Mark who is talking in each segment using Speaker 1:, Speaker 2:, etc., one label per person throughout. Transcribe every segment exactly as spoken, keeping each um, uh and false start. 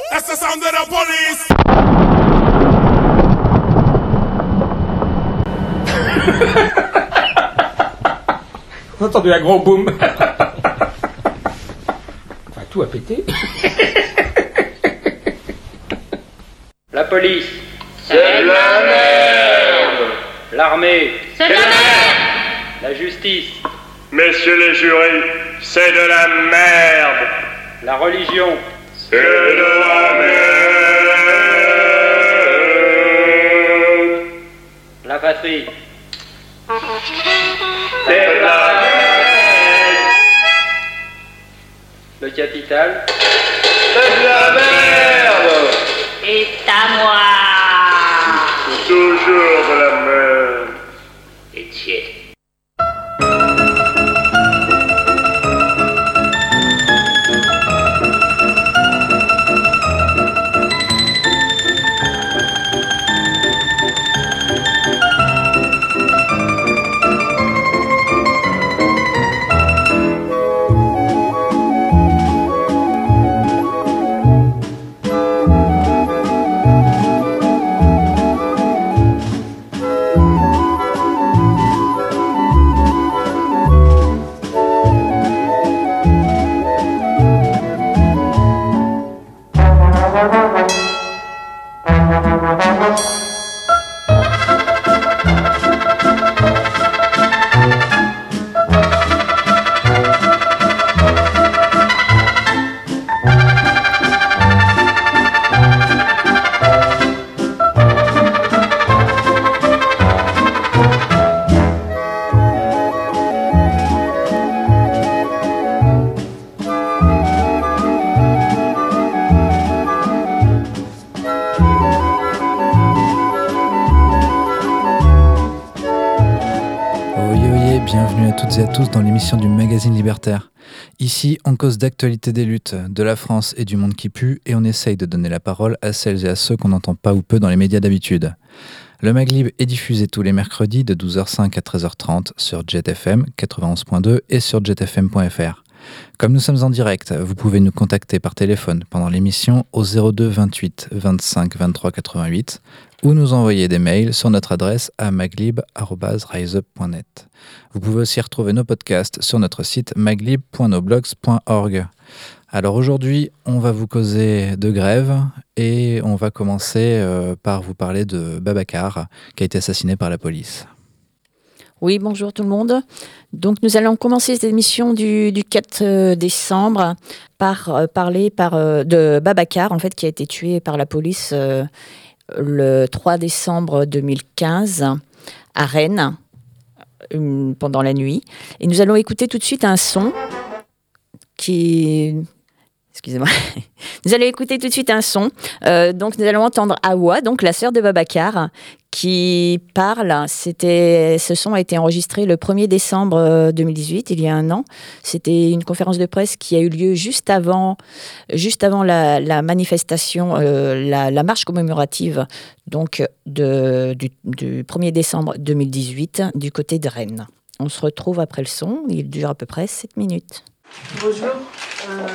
Speaker 1: That's the sound of the police.
Speaker 2: On a entendu un gros boom. Enfin, tout a pété.
Speaker 3: La police.
Speaker 4: C'est de la merde.
Speaker 3: L'armée.
Speaker 4: C'est de la merde.
Speaker 3: La justice.
Speaker 4: Messieurs les jurys, c'est de la merde.
Speaker 3: La religion.
Speaker 4: C'est de la merde.
Speaker 3: La patrie.
Speaker 4: C'est de la merde.
Speaker 3: Le capital.
Speaker 4: C'est de la merde.
Speaker 5: Et à moi.
Speaker 4: C'est toujours de la merde.
Speaker 5: Et tiens.
Speaker 6: Et à tous dans l'émission du magazine Libertaire. Ici, on cause d'actualité des luttes, de la France et du monde qui pue, et on essaye de donner la parole à celles et à ceux qu'on n'entend pas ou peu dans les médias d'habitude. Le Maglib est diffusé tous les mercredis de douze heures cinq à treize heures trente sur Jet F M quatre-vingt-onze point deux et sur jet f m point f r. Comme nous sommes en direct, vous pouvez nous contacter par téléphone pendant l'émission au zéro deux vingt-huit vingt-cinq vingt-trois quatre-vingt-huit ou nous envoyer des mails sur notre adresse à maglib arobase riseup point net. Vous pouvez aussi retrouver nos podcasts sur notre site maglib point noblogs point org. Alors aujourd'hui, on va vous causer de grève et on va commencer euh, par vous parler de Babacar qui a été assassiné par la police.
Speaker 7: Oui, bonjour tout le monde. Donc nous allons commencer cette émission du, du quatre décembre par euh, parler par, euh, de Babacar, en fait, qui a été tué par la police euh, le trois décembre deux mille quinze à Rennes euh, pendant la nuit. Et nous allons écouter tout de suite un son qui... Excusez-moi. Nous allons écouter tout de suite un son. Euh, donc nous allons entendre Awa, donc la sœur de Babacar, qui parle. C'était, ce son a été enregistré le premier décembre deux mille dix-huit, il y a un an. C'était une conférence de presse qui a eu lieu juste avant, juste avant la, la manifestation, euh, la, la marche commémorative donc, de, du, du premier décembre deux mille dix-huit du côté de Rennes. On se retrouve après le son. Il dure à peu près sept minutes.
Speaker 8: Bonjour. Euh...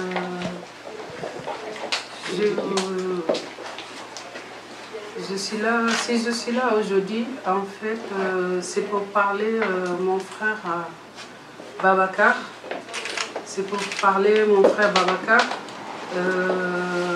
Speaker 8: Je, euh, je suis là, si je suis là aujourd'hui, en fait, euh, c'est pour parler euh, mon frère euh, Babacar. C'est pour parler mon frère Babacar. Euh,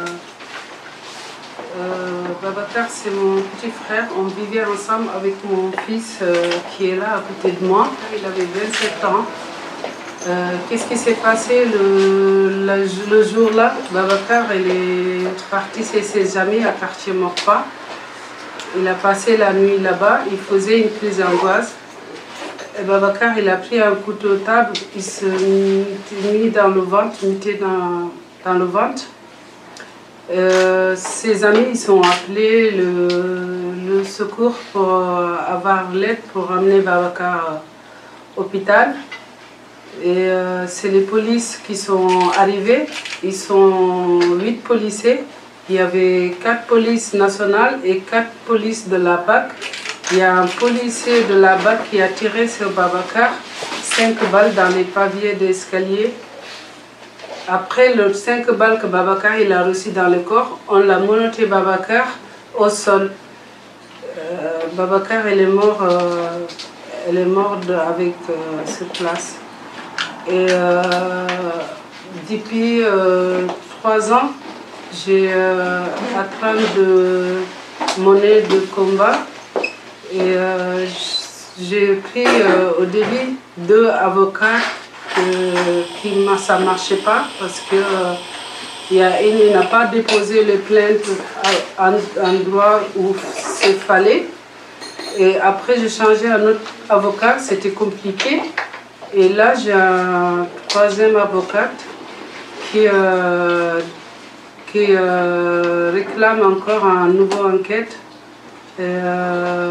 Speaker 8: euh, Babacar, c'est mon petit frère. On vivait ensemble avec mon fils euh, qui est là à côté de moi. Il avait vingt-sept ans. Euh, qu'est-ce qui s'est passé le, le, le jour-là? Babacar, il est parti chez ses amis à Quartier-Maurepas. Il a passé la nuit là-bas, il faisait une crise d'angoisse. Et Babacar, il a pris un couteau de table, il se mit dans le ventre, mis dans, dans le ventre. Euh, ses amis, ils ont appelé le, le secours pour avoir l'aide pour ramener Babacar à l'hôpital. Et euh, c'est les polices qui sont arrivés. Ils sont huit policiers. Il y avait quatre polices nationales et quatre polices de la B A C. Il y a un policier de la B A C qui a tiré sur Babacar cinq balles dans les pavillers d'escalier. après le cinq balles que Babacar il a reçu dans le corps, on l'a menotté Babacar au sol. Euh, Babacar elle est mort, euh, elle est morte avec euh, sur place. Et euh, depuis euh, trois ans, j'ai euh, atteint de monnaie de combat et euh, j'ai pris euh, au début deux avocats euh, qui ne ça marchait pas parce que euh, il y a une n'a pas déposé les plaintes à un endroit où il fallait. Et après j'ai changé un autre avocat, c'était compliqué. Et là j'ai un troisième avocat qui, euh, qui euh, réclame encore une nouvelle enquête. Et, euh,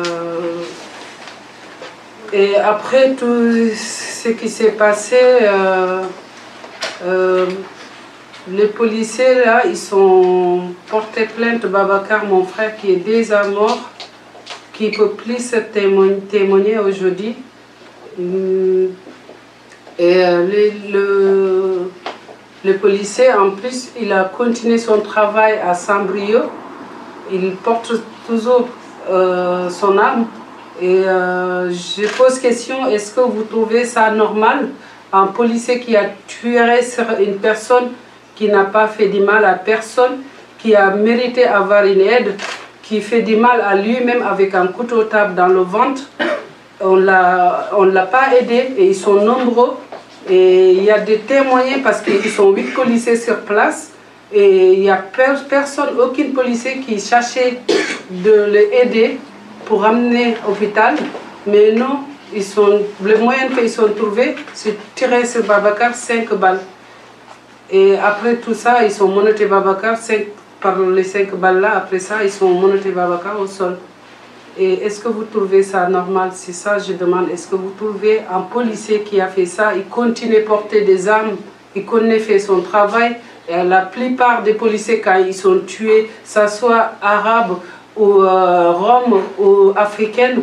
Speaker 8: et après tout ce qui s'est passé, euh, euh, les policiers là, ils sont portés plainte Babacar, mon frère qui est déjà mort, qui ne peut plus se témoigner, témoigner aujourd'hui. Et euh, les, le, le policier, en plus, il a continué son travail à Saint-Brieuc. Il porte toujours euh, son âme. Et euh, je pose question, est-ce que vous trouvez ça normal? Un policier qui a tué sur une personne qui n'a pas fait du mal à personne, qui a mérité d'avoir une aide, qui fait du mal à lui-même avec un couteau tape dans le ventre. On ne l'a pas aidé et ils sont nombreux. Et il y a des témoins parce qu'ils sont huit policiers sur place. Et il n'y a personne, aucun policier qui cherchait de l'aider pour ramener à l'hôpital. Mais non, ils sont, les moyens qu'ils ont trouvés, c'est tirer sur Babacar cinq balles. Et après tout ça, ils sont menottés Babacar cinq, par les cinq balles là. Après ça, ils sont menottés Babacar au sol. Et est-ce que vous trouvez ça normal? C'est ça, je demande. Est-ce que vous trouvez un policier qui a fait ça, il continue à porter des armes, il connaît fait son travail? Et la plupart des policiers, quand ils sont tués, que ce soit arabes ou euh, roms ou africains,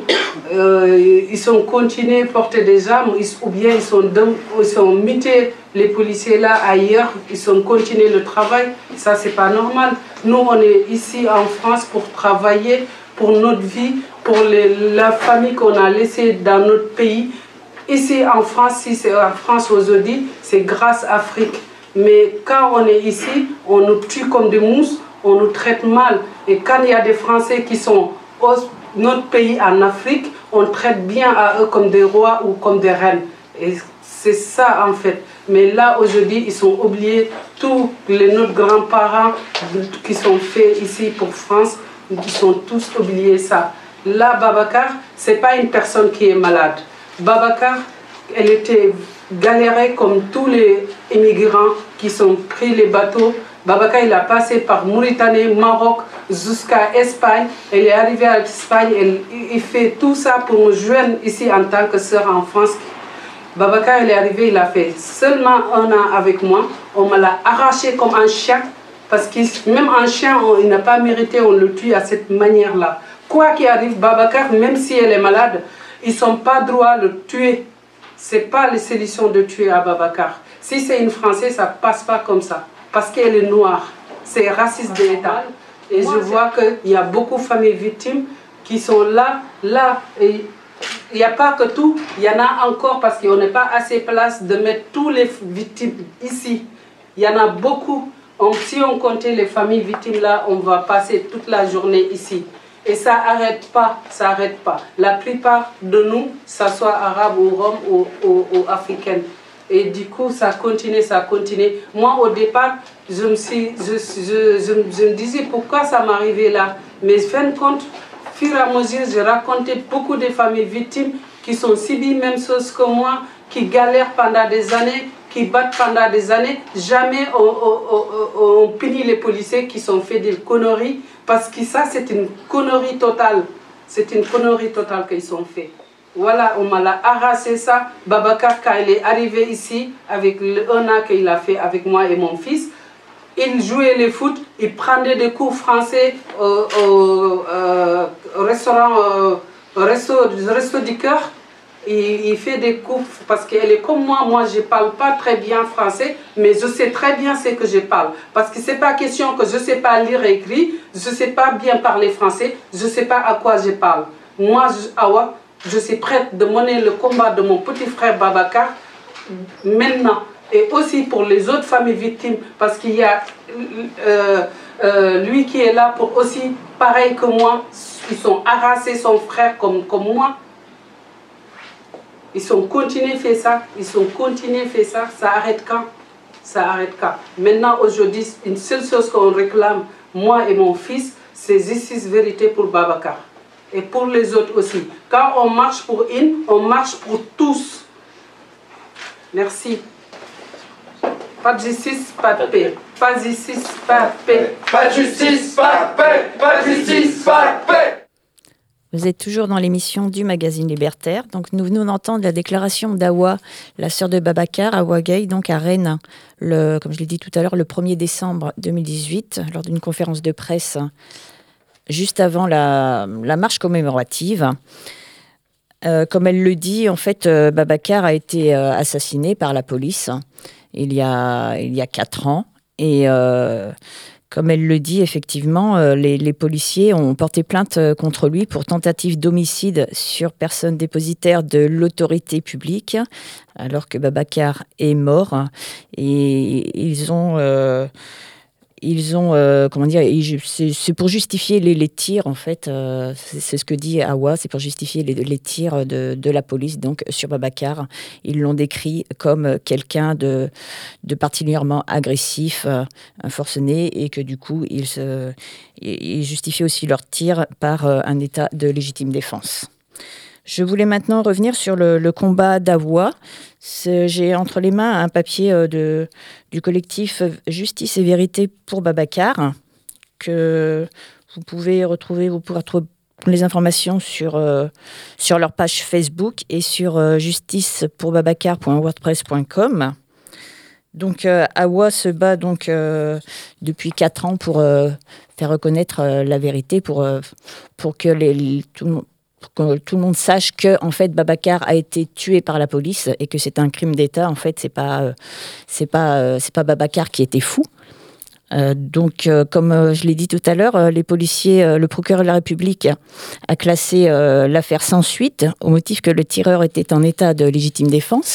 Speaker 8: euh, ils sont continués à porter des armes, ils, ou bien ils sont, ils sont mutés les policiers là ailleurs, ils sont continués le travail. Ça, c'est pas normal. Nous, on est ici en France pour travailler, pour notre vie, pour les, la famille qu'on a laissée dans notre pays. Ici en France, si c'est en France aujourd'hui, c'est grâce à l'Afrique. Mais quand on est ici, on nous tue comme des mousses, on nous traite mal. Et quand il y a des Français qui sont dans notre pays en Afrique, on traite bien à eux comme des rois ou comme des reines. Et c'est ça en fait. Mais là aujourd'hui, ils sont oubliés, tous les, nos grands-parents qui sont faits ici pour France, ils sont tous oubliés ça. Là, Babacar, ce n'est pas une personne qui est malade. Babacar, elle était galérée comme tous les immigrants qui sont pris les bateaux. Babacar, il a passé par Mauritanie, Maroc, jusqu'à Espagne. Elle est arrivée à Espagne, elle, il fait tout ça pour nous joindre ici en tant que sœur en France. Babacar, il est arrivé, il a fait seulement un an avec moi. On me l'a arraché comme un chien. Parce que même un chien, on, il n'a pas mérité, on le tue à cette manière-là. Quoi qu'il arrive, Babacar, même si elle est malade, ils n'ont pas droit de le tuer. Ce n'est pas la solution de tuer à Babacar. Si c'est une Française, ça ne passe pas comme ça. Parce qu'elle est noire. C'est raciste de l'État. Et je vois qu'il y a beaucoup de familles victimes qui sont là, là. Et il n'y a pas que tout, il y en a encore parce qu'on n'est pas assez place de mettre tous les victimes ici. Il y en a beaucoup. On, si on comptait les familles victimes là, on va passer toute la journée ici. Et ça n'arrête pas, ça n'arrête pas. La plupart de nous, que ce soit arabes ou roms ou, ou, ou africains. Et du coup, ça continue, ça continue. Moi, au départ, je me, suis, je, je, je, je me disais pourquoi ça m'arrivait là. Mais fin de compte, au fur et à mesure, j'ai raconté beaucoup de familles victimes qui sont subies la même chose que moi, qui galèrent pendant des années, qui battent pendant des années. Jamais on, on, on, on punit les policiers qui sont fait des conneries, parce que ça, c'est une connerie totale. C'est une connerie totale qu'ils sont fait. Voilà, on m'a arraché ça. Babacar, quand il est arrivé ici, avec le un an qu'il a fait avec moi et mon fils, il jouait le foot, il prenait des cours français au, au, euh, au restaurant, euh, au resto, au resto du cœur. il, il fait des coupes parce qu'elle est comme moi. Moi, je ne parle pas très bien français, mais je sais très bien ce que je parle. Parce que ce n'est pas question que je ne sais pas lire et écrire, je ne sais pas bien parler français, je ne sais pas à quoi je parle. Moi, je, Awa, je suis prête de mener le combat de mon petit frère Babacar maintenant. Et aussi pour les autres familles victimes, parce qu'il y a euh, euh, lui qui est là pour aussi, pareil que moi, ils sont harassés, son frère comme, comme moi. Ils sont continués à faire ça, ils sont continués à faire ça, ça arrête quand? Ça arrête quand? Maintenant, aujourd'hui, une seule chose qu'on réclame, moi et mon fils, c'est justice, vérité pour Babacar. Et pour les autres aussi. Quand on marche pour une, on marche pour tous. Merci. Pas de justice, pas de paix. Pas de justice, pas de paix.
Speaker 1: Pas de justice, pas de paix. Pas de justice, pas de paix.
Speaker 7: Vous êtes toujours dans l'émission du magazine Libertaire. Donc, nous venons d'entendre la déclaration d'Awa, la sœur de Babacar, Awa Gueye, donc à Rennes, le, comme je l'ai dit tout à l'heure, le premier décembre deux mille dix-huit, lors d'une conférence de presse, juste avant la, la marche commémorative. Euh, comme elle le dit, en fait, euh, Babacar a été euh, assassiné par la police il y a, il y a quatre ans. Et euh, comme elle le dit, effectivement, euh, les, les policiers ont porté plainte contre lui pour tentative d'homicide sur personne dépositaire de l'autorité publique, alors que Babacar est mort. Et ils ont... Euh, Ils ont, euh, comment dire, c'est, c'est pour justifier les, les tirs, en fait, euh, c'est, c'est ce que dit Awa, c'est pour justifier les, les tirs de, de la police, donc, sur Babacar. Ils l'ont décrit comme quelqu'un de, de particulièrement agressif, euh, un forcené, et que du coup, ils, se, ils justifient aussi leurs tirs par euh, un état de légitime défense. Je voulais maintenant revenir sur le, le combat d'Awa. C'est, j'ai entre les mains un papier euh, de, du collectif Justice et Vérité pour Babacar, que vous pouvez retrouver, vous pourrez retrouver les informations sur, euh, sur leur page Facebook et sur euh, justice pour babacar point wordpress point com. Donc euh, Awa se bat donc euh, depuis quatre ans pour euh, faire reconnaître euh, la vérité, pour, euh, pour que les, les, tout le monde que tout le monde sache que en fait Babacar a été tué par la police et que c'est un crime d'État. En fait, c'est pas euh, c'est pas euh, c'est pas Babacar qui était fou. Euh, donc, euh, comme euh, je l'ai dit tout à l'heure, euh, les policiers, euh, le procureur de la République a classé euh, l'affaire sans suite au motif que le tireur était en état de légitime défense.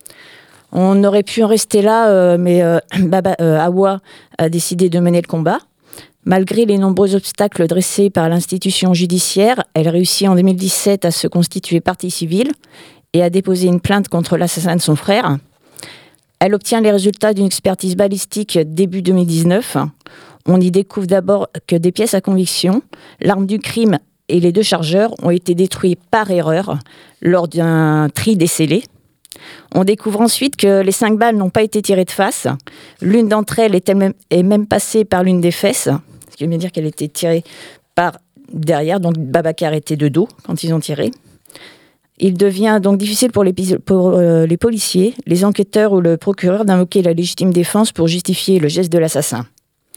Speaker 7: On aurait pu en rester là, euh, mais euh, Baba, euh, Awa a décidé de mener le combat. Malgré les nombreux obstacles dressés par l'institution judiciaire, elle réussit en deux mille dix-sept à se constituer partie civile et à déposer une plainte contre l'assassin de son frère. Elle obtient les résultats d'une expertise balistique début deux mille dix-neuf. On y découvre d'abord que des pièces à conviction, l'arme du crime et les deux chargeurs ont été détruits par erreur lors d'un tri décelé. On découvre ensuite que les cinq balles n'ont pas été tirées de face. L'une d'entre elles est, même, est même passée par l'une des fesses. Ce qui veut dire qu'elle était tirée par derrière, donc Babacar était de dos quand ils ont tiré. Il devient donc difficile pour les, pour, euh, les policiers, les enquêteurs ou le procureur d'invoquer la légitime défense pour justifier le geste de l'assassin.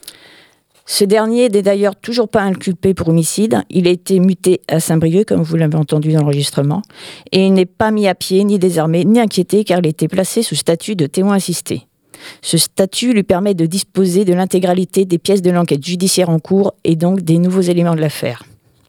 Speaker 7: Ce dernier n'est d'ailleurs toujours pas inculpé pour homicide. Il a été muté à Saint-Brieuc, comme vous l'avez entendu dans l'enregistrement, et il n'est pas mis à pied, ni désarmé, ni inquiété, car il a été placé sous statut de témoin assisté. Ce statut lui permet de disposer de l'intégralité des pièces de l'enquête judiciaire en cours et donc des nouveaux éléments de l'affaire.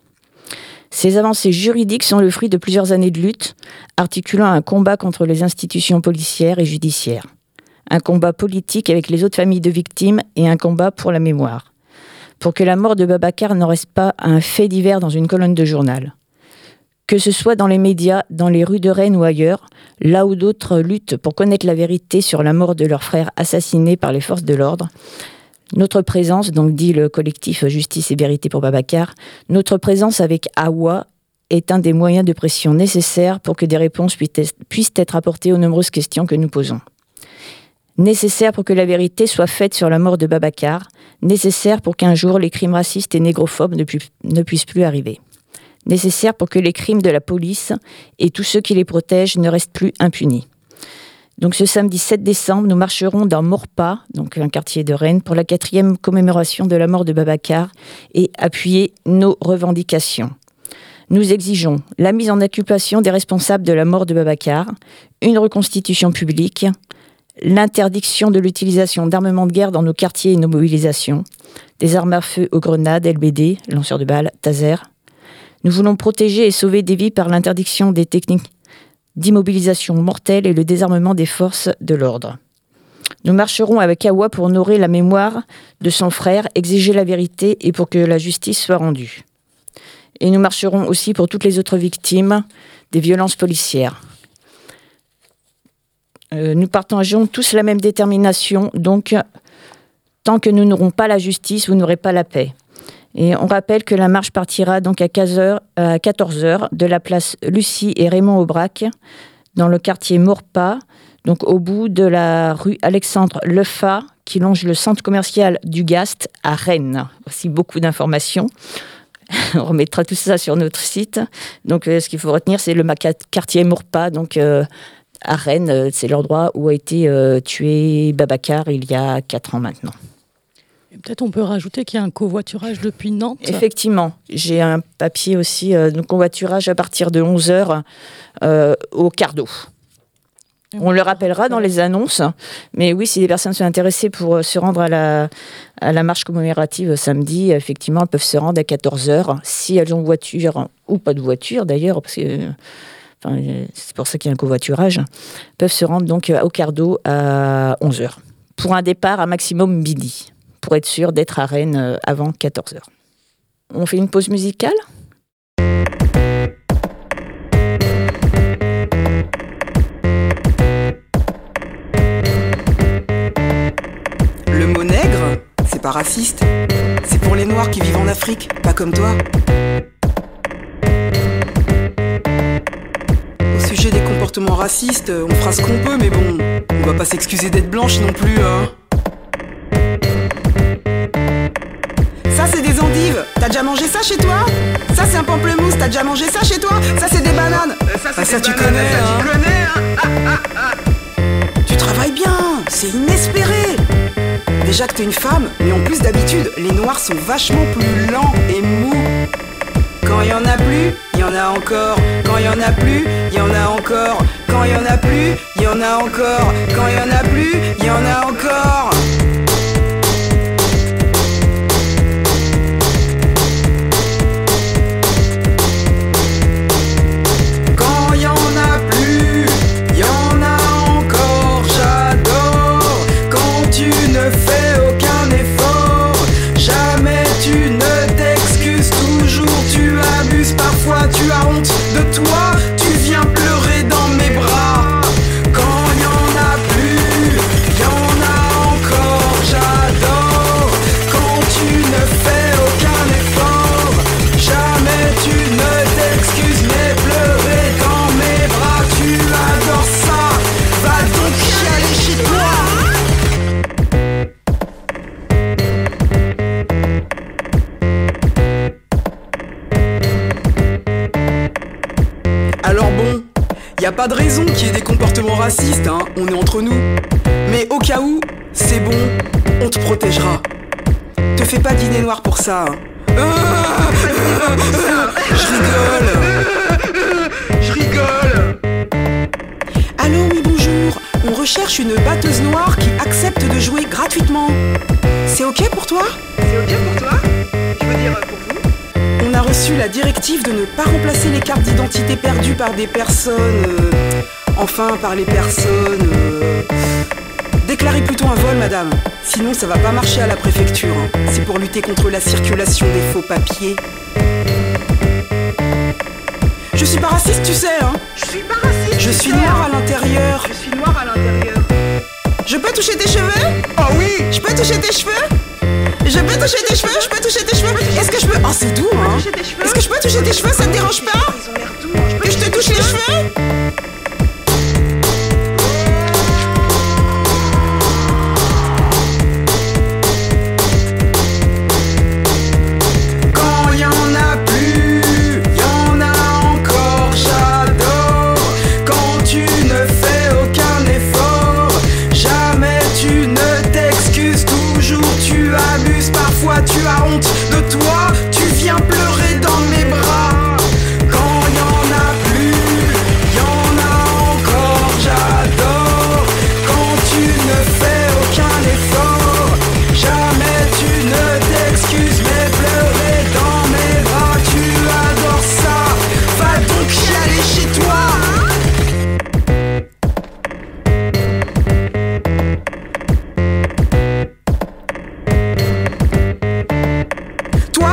Speaker 7: Ces avancées juridiques sont le fruit de plusieurs années de lutte, articulant un combat contre les institutions policières et judiciaires, un combat politique avec les autres familles de victimes et un combat pour la mémoire, pour que la mort de Babacar ne reste pas un fait divers dans une colonne de journal. Que ce soit dans les médias, dans les rues de Rennes ou ailleurs, là où d'autres luttent pour connaître la vérité sur la mort de leurs frères assassinés par les forces de l'ordre, notre présence, donc dit le collectif Justice et Vérité pour Babacar, notre présence avec Awa est un des moyens de pression nécessaires pour que des réponses puissent être apportées aux nombreuses questions que nous posons. Nécessaire pour que la vérité soit faite sur la mort de Babacar, nécessaire pour qu'un jour les crimes racistes et négrophobes ne, pu- ne puissent plus arriver. Nécessaire pour que les crimes de la police et tous ceux qui les protègent ne restent plus impunis. Donc ce samedi sept décembre, nous marcherons dans Maurepas, donc un quartier de Rennes, pour la quatrième commémoration de la mort de Babacar et appuyer nos revendications. Nous exigeons la mise en inculpation des responsables de la mort de Babacar, une reconstitution publique, l'interdiction de l'utilisation d'armements de guerre dans nos quartiers et nos mobilisations, des armes à feu aux grenades, L B D, lanceurs de balles, taser. Nous voulons protéger et sauver des vies par l'interdiction des techniques d'immobilisation mortelle et le désarmement des forces de l'ordre. Nous marcherons avec Awa pour honorer la mémoire de son frère, exiger la vérité et pour que la justice soit rendue. Et nous marcherons aussi pour toutes les autres victimes des violences policières. Euh, nous partageons tous la même détermination, donc tant que nous n'aurons pas la justice, vous n'aurez pas la paix. Et on rappelle que la marche partira donc à quatorze heures de la place Lucie et Raymond Aubrac, dans le quartier Maurepas, donc au bout de la rue Alexandre Lefat, qui longe le centre commercial du Gast à Rennes. Voici beaucoup d'informations. On remettra tout ça sur notre site. Donc, euh, ce qu'il faut retenir, c'est le quartier Maurepas, donc euh, à Rennes. C'est l'endroit où a été euh, tué Babacar il y a quatre ans maintenant.
Speaker 9: Et peut-être on peut rajouter qu'il y a un covoiturage depuis Nantes.
Speaker 7: Effectivement, j'ai un papier aussi, euh, donc covoiturage à partir de onze heures euh, au Cardo. On le rappellera dans les annonces, mais oui, si les personnes sont intéressées pour euh, se rendre à la, à la marche commémorative samedi, effectivement, elles peuvent se rendre à quatorze heures, si elles ont voiture, ou pas de voiture d'ailleurs, parce que enfin, c'est pour ça qu'il y a un covoiturage, peuvent se rendre donc au Cardo à onze heures, pour un départ à maximum midi, pour être sûr d'être à Rennes avant quatorze heures. On fait une pause musicale ?
Speaker 10: Le mot nègre, c'est pas raciste. C'est pour les Noirs qui vivent en Afrique, pas comme toi. Au sujet des comportements racistes, on fera ce qu'on peut, mais bon, on va pas s'excuser d'être blanche non plus, hein. Ça c'est des endives, t'as déjà mangé ça chez toi? Ça c'est un pamplemousse, t'as déjà mangé ça chez toi? Ça c'est des bananes. euh, Ça, c'est ah, ça, des tu bananes, connais, ça hein. tu connais hein. Ah, ah, ah. Tu travailles bien, c'est inespéré. Déjà que t'es une femme, mais en plus d'habitude, les noirs sont vachement plus lents et mous. Quand y en a plus, y en a encore. Quand y en a plus, y en a encore. Quand y en a plus, y en a encore. Quand y en a plus, y en a encore. Parfois tu as honte de toi, tu viens pleurer dans mes bras. Quand y en a plus, y en a encore, j'adore. Quand tu ne fais aucun effort, jamais tu ne t'excuses, mais pleurer dans mes bras, tu adores ça. Va donc chialer chez toi. Alors bon, y a pas de raison qu'il y ait des comportements racistes, hein, on est entre nous. Mais au cas où, c'est bon, on te protégera. Te fais pas dîner noir pour ça, hein. Ah, je rigole. Je rigole. Allô, oui, bonjour. On recherche une batteuse noire qui accepte de jouer gratuitement. C'est ok pour toi? C'est ok pour toi? Je veux dire, pour vous? On a reçu la directive de ne pas remplacer les cartes d'identité perdues par des personnes... Euh, enfin, par les personnes... Euh, déclarez plutôt un vol, madame. Sinon, ça va pas marcher à la préfecture. Hein. C'est pour lutter contre la circulation des faux papiers. Je suis pas raciste, tu sais, hein. Je suis pas raciste. Je suis noire à l'intérieur. Je suis noire à l'intérieur. Je peux toucher tes cheveux? Oh oui. Je peux toucher tes cheveux? Je peux toucher tes cheveux, je peux toucher tes cheveux. Est-ce que je peux... Oh, c'est doux, hein. Est-ce que je peux toucher tes cheveux, ça te dérange pas? Ils ont l'air doux, hein. Que je te touche les cheveux? Quand y en a plus, y en a encore, j'adore. Quand tu ne fais aucun effort, jamais tu ne t'excuses, toujours tu abuses. Parfois tu as honte de toi, tu viens pleurer dans mes bras.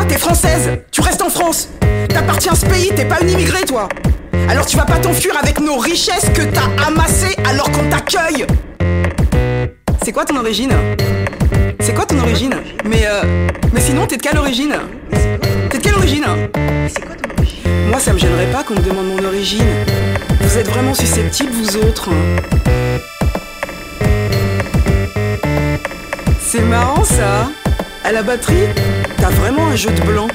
Speaker 10: t'es française, tu restes en France. T'appartiens à ce pays, t'es pas une immigrée, toi. Alors tu vas pas t'enfuir avec nos richesses que t'as amassées alors qu'on t'accueille. C'est quoi ton origine ? C'est quoi ton origine ? Mais euh, mais sinon t'es de quelle origine ? T'es de quelle origine ? C'est quoi ton origine ? Moi ça me gênerait pas qu'on me demande mon origine. Vous êtes vraiment susceptibles vous autres. C'est marrant ça. À la batterie, t'as vraiment un jeu de blanc.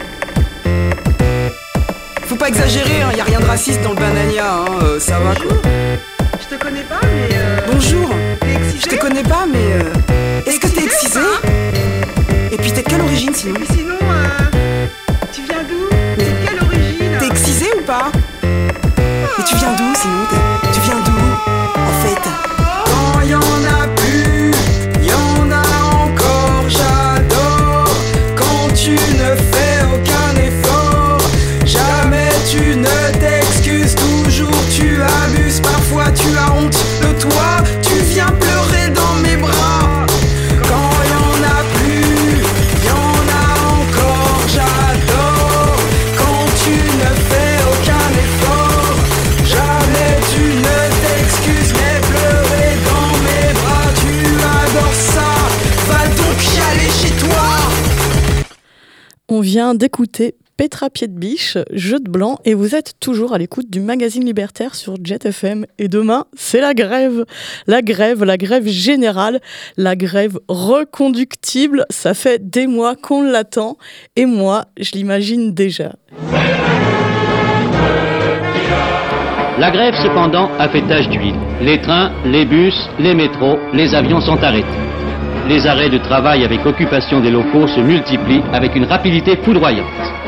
Speaker 10: Faut pas exagérer, hein, y a rien de raciste dans le banania, hein, euh, ça va quoi.
Speaker 11: Je te connais pas, mais. Euh...
Speaker 10: Bonjour.
Speaker 11: T'es excisé ?
Speaker 10: Je te connais pas, mais. Euh... Est-ce que t'es excisé ? Et puis t'es de quelle origine sinon ?
Speaker 11: Et puis sinon, euh... tu viens d'où ? T'es de quelle origine ?
Speaker 10: T'es excisé ou pas ? oh. Et tu viens d'où sinon ? Tu viens d'où en fait ? Quand y en a plus, y en a encore, j'adore. Quand tu ne fais aucun effort, jamais tu ne t'excuses, toujours tu abuses, parfois tu as honte de toi, tu viens pleurer dans mes bras. Quand y en a plus, y en a encore, j'adore. Quand tu ne fais aucun effort, jamais tu ne t'excuses, mais pleurer dans mes bras, tu adores ça, va donc chialer chez toi.
Speaker 9: On vient d'écouter Petra Pied de Biche, Jeu de blanc, et vous êtes toujours à l'écoute du magazine Libertaire sur Jet F M. Et demain, c'est la grève. La grève, la grève générale, la grève reconductible. Ça fait des mois qu'on l'attend, et moi, je l'imagine déjà.
Speaker 12: La grève, cependant, a fait tache d'huile. Les trains, les bus, les métros, les avions sont arrêtés. Les arrêts de travail avec occupation des locaux se multiplient avec une rapidité foudroyante.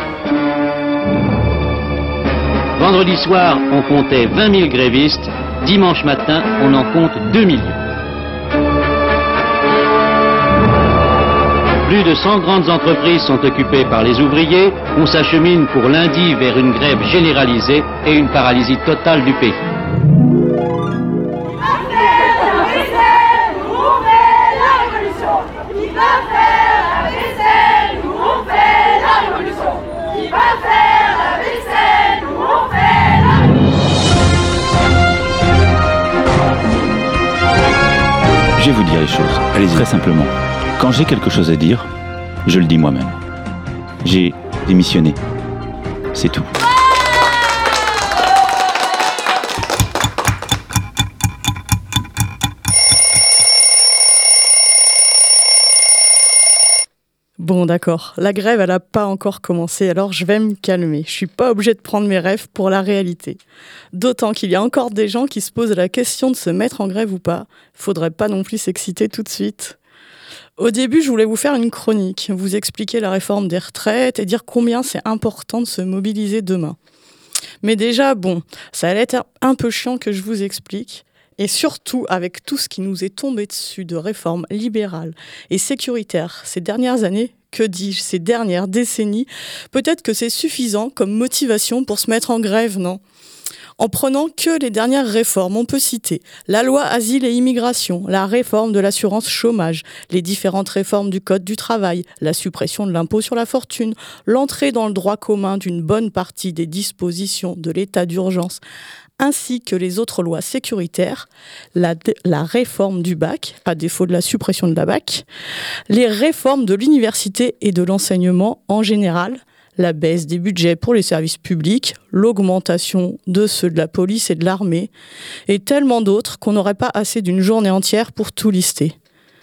Speaker 12: Vendredi soir, on comptait vingt mille grévistes. Dimanche matin, on en compte deux millions. Plus de cent grandes entreprises sont occupées par les ouvriers. On s'achemine pour lundi vers une grève généralisée et une paralysie totale du pays.
Speaker 13: Je vais vous dire les choses, allez-y, très simplement. Quand j'ai quelque chose à dire, je le dis moi-même. J'ai démissionné. C'est tout.
Speaker 9: Bon, d'accord. La grève, elle n'a pas encore commencé, alors je vais me calmer. Je suis pas obligée de prendre mes rêves pour la réalité. D'autant qu'il y a encore des gens qui se posent la question de se mettre en grève ou pas. Faudrait pas non plus s'exciter tout de suite. Au début, je voulais vous faire une chronique, vous expliquer la réforme des retraites et dire combien c'est important de se mobiliser demain. Mais déjà, bon, ça allait être un peu chiant que je vous explique. Et surtout, avec tout ce qui nous est tombé dessus de réformes libérales et sécuritaires ces dernières années, que dis-je, ces dernières décennies, peut-être que c'est suffisant comme motivation pour se mettre en grève, non ? En prenant que les dernières réformes, on peut citer la loi Asile et Immigration, la réforme de l'assurance chômage, les différentes réformes du Code du travail, la suppression de l'impôt sur la fortune, l'entrée dans le droit commun d'une bonne partie des dispositions de l'état d'urgence, ainsi que les autres lois sécuritaires, la, la réforme du bac, à défaut de la suppression de la bac, les réformes de l'université et de l'enseignement en général, la baisse des budgets pour les services publics, l'augmentation de ceux de la police et de l'armée, et tellement d'autres qu'on n'aurait pas assez d'une journée entière pour tout lister.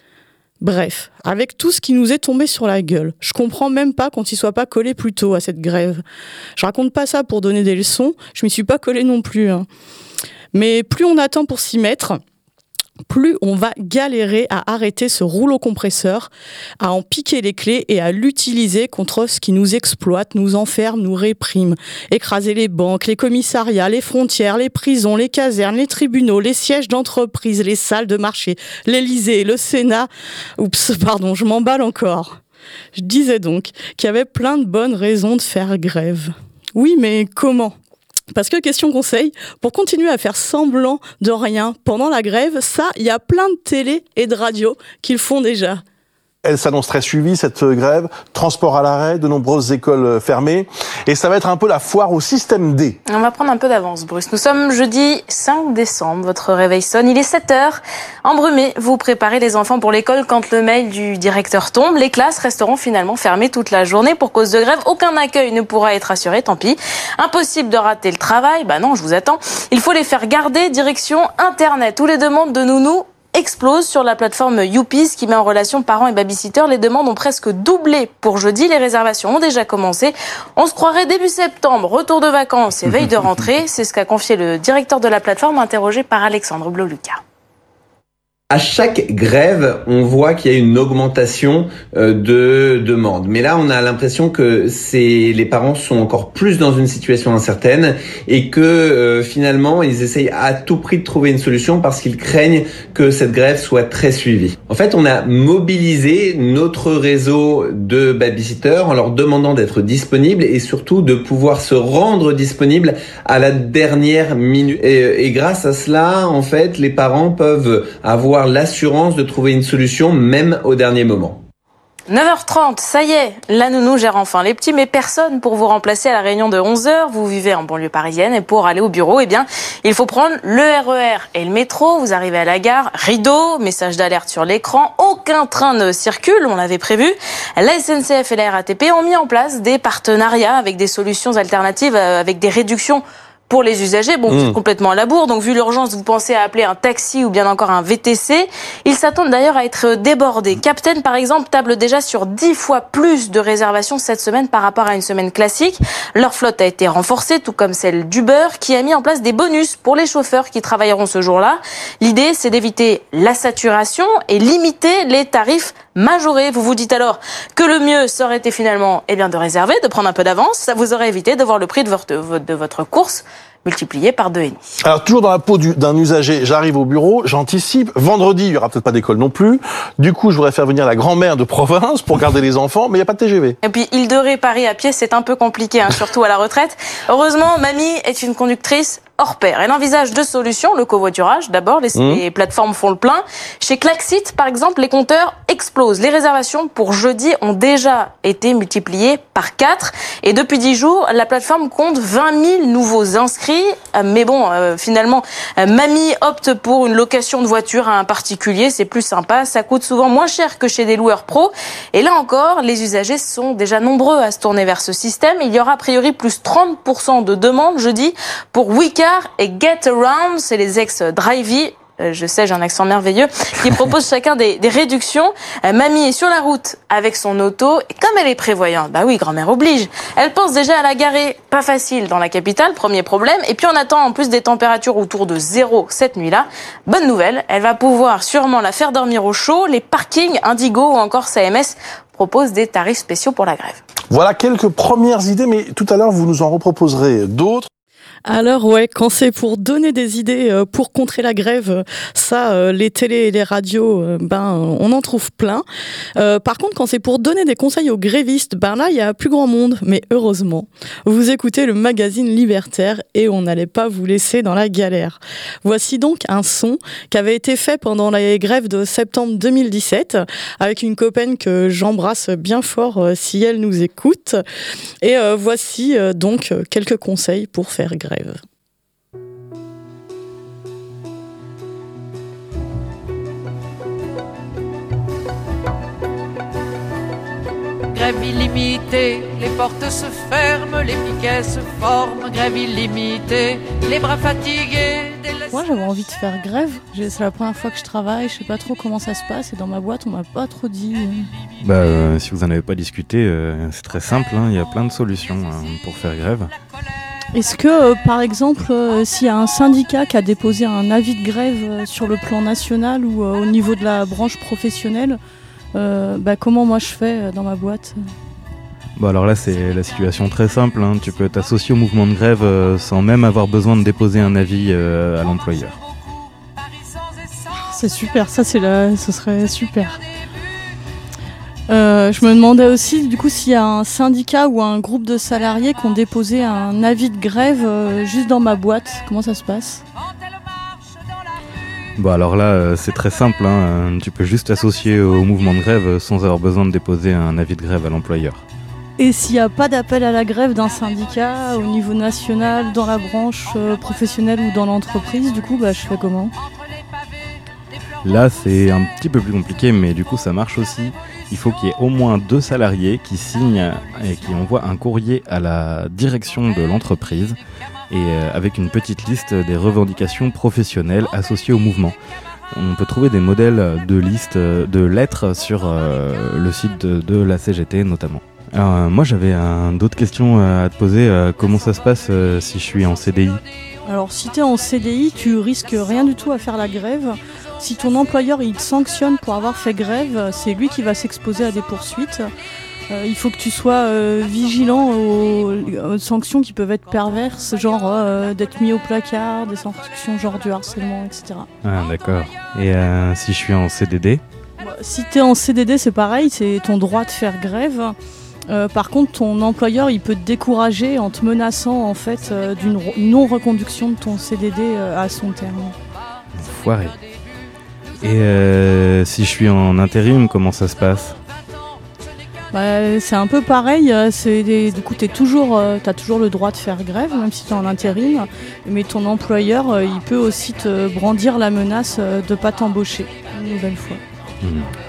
Speaker 9: Bref, avec tout ce qui nous est tombé sur la gueule, je comprends même pas qu'on s'y soit pas collé plus tôt à cette grève. Je raconte pas ça pour donner des leçons, je m'y suis pas collé non plus. Hein. Mais plus on attend pour s'y mettre, plus on va galérer à arrêter ce rouleau compresseur, à en piquer les clés et à l'utiliser contre ce qui nous exploite, nous enferme, nous réprime. Écraser les banques, les commissariats, les frontières, les prisons, les casernes, les tribunaux, les sièges d'entreprise, les salles de marché, l'Élysée, le Sénat. Oups, pardon, je m'emballe encore. Je disais donc qu'il y avait plein de bonnes raisons de faire grève. Oui, mais comment ? Parce que, question conseil, pour continuer à faire semblant de rien pendant la grève, ça, il y a plein de télé et de radio qui le font déjà.
Speaker 14: Elle s'annonce très suivie, cette grève. Transport à l'arrêt, de nombreuses écoles fermées. Et ça va être un peu la foire au système D.
Speaker 15: On va prendre un peu d'avance, Bruce. Nous sommes jeudi cinq décembre. Votre réveil sonne. Il est sept heures. Embrumé, vous préparez les enfants pour l'école quand le mail du directeur tombe. Les classes resteront finalement fermées toute la journée pour cause de grève. Aucun accueil ne pourra être assuré, tant pis. Impossible de rater le travail. Bah non, je vous attends. Il faut les faire garder. Direction Internet, où les demandes de nounous explose sur la plateforme Youpies qui met en relation parents et babysitters. Les demandes ont presque doublé pour jeudi. Les réservations ont déjà commencé. On se croirait début septembre, retour de vacances et veille de rentrée. C'est ce qu'a confié le directeur de la plateforme interrogé par Alexandre Bloluca.
Speaker 16: À chaque grève, on voit qu'il y a une augmentation euh, de demandes. Mais là, on a l'impression que c'est les parents sont encore plus dans une situation incertaine et que euh, finalement, ils essayent à tout prix de trouver une solution parce qu'ils craignent que cette grève soit très suivie. En fait, on a mobilisé notre réseau de babysitters en leur demandant d'être disponibles et surtout de pouvoir se rendre disponibles à la dernière minute. Et, et grâce à cela, en fait, les parents peuvent avoir l'assurance de trouver une solution même au dernier moment.
Speaker 15: neuf heures trente, ça y est, la nounou gère enfin les petits, mais personne pour vous remplacer à la réunion de onze heures. Vous vivez en banlieue parisienne et pour aller au bureau, eh bien, il faut prendre le R E R et le métro. Vous arrivez à la gare, rideau, message d'alerte sur l'écran, aucun train ne circule, on l'avait prévu. La S N C F et la R A T P ont mis en place des partenariats avec des solutions alternatives, avec des réductions pour les usagers. Bon, c'est mmh. complètement à la bourre. Donc, vu l'urgence, vous pensez à appeler un taxi ou bien encore un V T C. Ils s'attendent d'ailleurs à être débordés. Captain, par exemple, table déjà sur dix fois plus de réservations cette semaine par rapport à une semaine classique. Leur flotte a été renforcée, tout comme celle d'Uber, qui a mis en place des bonus pour les chauffeurs qui travailleront ce jour-là. L'idée, c'est d'éviter la saturation et limiter les tarifs majorés. Vous vous dites alors que le mieux serait été finalement, eh bien, de réserver, de prendre un peu d'avance. Ça vous aurait évité de voir le prix de votre, de votre course multiplié par deux et demi.
Speaker 14: Alors, toujours dans la peau du, d'un usager, j'arrive au bureau, j'anticipe. Vendredi, il y aura peut-être pas d'école non plus. Du coup, je voudrais faire venir la grand-mère de province pour garder les enfants, mais il n'y a pas de T G V.
Speaker 15: Et puis, Île de Ré, Paris à pied, c'est un peu compliqué, hein, surtout à la retraite. Heureusement, mamie est une conductrice hors pair. Elle envisage deux solutions. Le covoiturage, d'abord, les, mmh. les plateformes font le plein. Chez Klaxit, par exemple, les compteurs explosent. Les réservations pour jeudi ont déjà été multipliées par quatre. Et depuis dix jours, la plateforme compte vingt mille nouveaux inscrits. Euh, mais bon, euh, finalement, euh, mamie opte pour une location de voiture à un particulier. C'est plus sympa. Ça coûte souvent moins cher que chez des loueurs pros. Et là encore, les usagers sont déjà nombreux à se tourner vers ce système. Il y aura a priori plus trente pour cent de demandes jeudi pour Wicar et Get Around, c'est les ex-Drivey, euh, je sais, j'ai un accent merveilleux, qui proposent chacun des, des réductions. Euh, mamie est sur la route avec son auto, et comme elle est prévoyante, bah oui, grand-mère oblige, elle pense déjà à la garer, pas facile dans la capitale, premier problème, et puis on attend en plus des températures autour de zéro cette nuit-là. Bonne nouvelle, elle va pouvoir sûrement la faire dormir au chaud. Les parkings Indigo ou encore C M S proposent des tarifs spéciaux pour la grève.
Speaker 14: Voilà quelques premières idées, mais tout à l'heure, vous nous en reproposerez d'autres.
Speaker 9: Alors ouais, quand c'est pour donner des idées euh, pour contrer la grève, ça, euh, les télés et les radios, euh, ben on en trouve plein. Euh, par contre, quand c'est pour donner des conseils aux grévistes, ben là, il y a plus grand monde. Mais heureusement, vous écoutez le magazine Libertaire et on n'allait pas vous laisser dans la galère. Voici donc un son qui avait été fait pendant les grèves de septembre deux mille dix-sept avec une copaine que j'embrasse bien fort euh, si elle nous écoute. Et euh, voici euh, donc quelques conseils pour faire grève.
Speaker 17: Grève illimitée, les portes se ferment, les piquets se forment. Grève illimitée, les bras fatigués.
Speaker 9: Moi j'avais envie de faire grève, c'est la première fois que je travaille, je sais pas trop comment ça se passe et dans ma boîte on m'a pas trop dit.
Speaker 18: Bah euh, si vous en avez pas discuté, euh, c'est très simple, hein, il y a plein de solutions euh, pour faire grève.
Speaker 9: Est-ce que, euh, par exemple, euh, s'il y a un syndicat qui a déposé un avis de grève euh, sur le plan national ou euh, au niveau de la branche professionnelle, euh, bah, comment moi je fais euh, dans ma boîte ?
Speaker 18: Bon alors là c'est la situation très simple, hein. Tu peux t'associer au mouvement de grève euh, sans même avoir besoin de déposer un avis euh, à l'employeur.
Speaker 9: C'est super, ça c'est la... ce serait super. Euh, je me demandais aussi du coup s'il y a un syndicat ou un groupe de salariés qui ont déposé un avis de grève euh, juste dans ma boîte, comment ça se passe ?
Speaker 18: Bon alors là euh, c'est très simple, hein. Tu peux juste t'associer au mouvement de grève sans avoir besoin de déposer un avis de grève à l'employeur.
Speaker 9: Et s'il n'y a pas d'appel à la grève d'un syndicat au niveau national, dans la branche euh, professionnelle ou dans l'entreprise, du coup bah, je fais comment ?
Speaker 18: Là c'est un petit peu plus compliqué, mais du coup ça marche aussi. Il faut qu'il y ait au moins deux salariés qui signent et qui envoient un courrier à la direction de l'entreprise et euh, avec une petite liste des revendications professionnelles associées au mouvement. On peut trouver des modèles de listes de lettres sur euh, le site de, de la C G T notamment. Alors euh, moi j'avais un, d'autres questions à te poser. Euh, comment ça se passe euh, si je suis en C D I ?
Speaker 9: Alors si tu es en C D I, tu risques rien du tout à faire la grève. Si ton employeur il te sanctionne pour avoir fait grève, c'est lui qui va s'exposer à des poursuites. Euh, il faut que tu sois euh, vigilant aux, aux sanctions qui peuvent être perverses, genre euh, d'être mis au placard, des sanctions genre du harcèlement, et cetera.
Speaker 18: Ah d'accord. Et euh, si je suis en C D D ?
Speaker 9: Si tu es en C D D, c'est pareil, c'est ton droit de faire grève. Euh, par contre, ton employeur, il peut te décourager en te menaçant en fait euh, d'une non-reconduction de ton C D D euh, à son terme.
Speaker 18: Foiré. Et euh, si je suis en intérim, comment ça se passe ?
Speaker 9: Bah, c'est un peu pareil. C'est des, du coup, tu as toujours, euh, toujours le droit de faire grève, même si tu es en intérim. Mais ton employeur, euh, il peut aussi te brandir la menace euh, de ne pas t'embaucher une nouvelle fois.
Speaker 18: Mmh.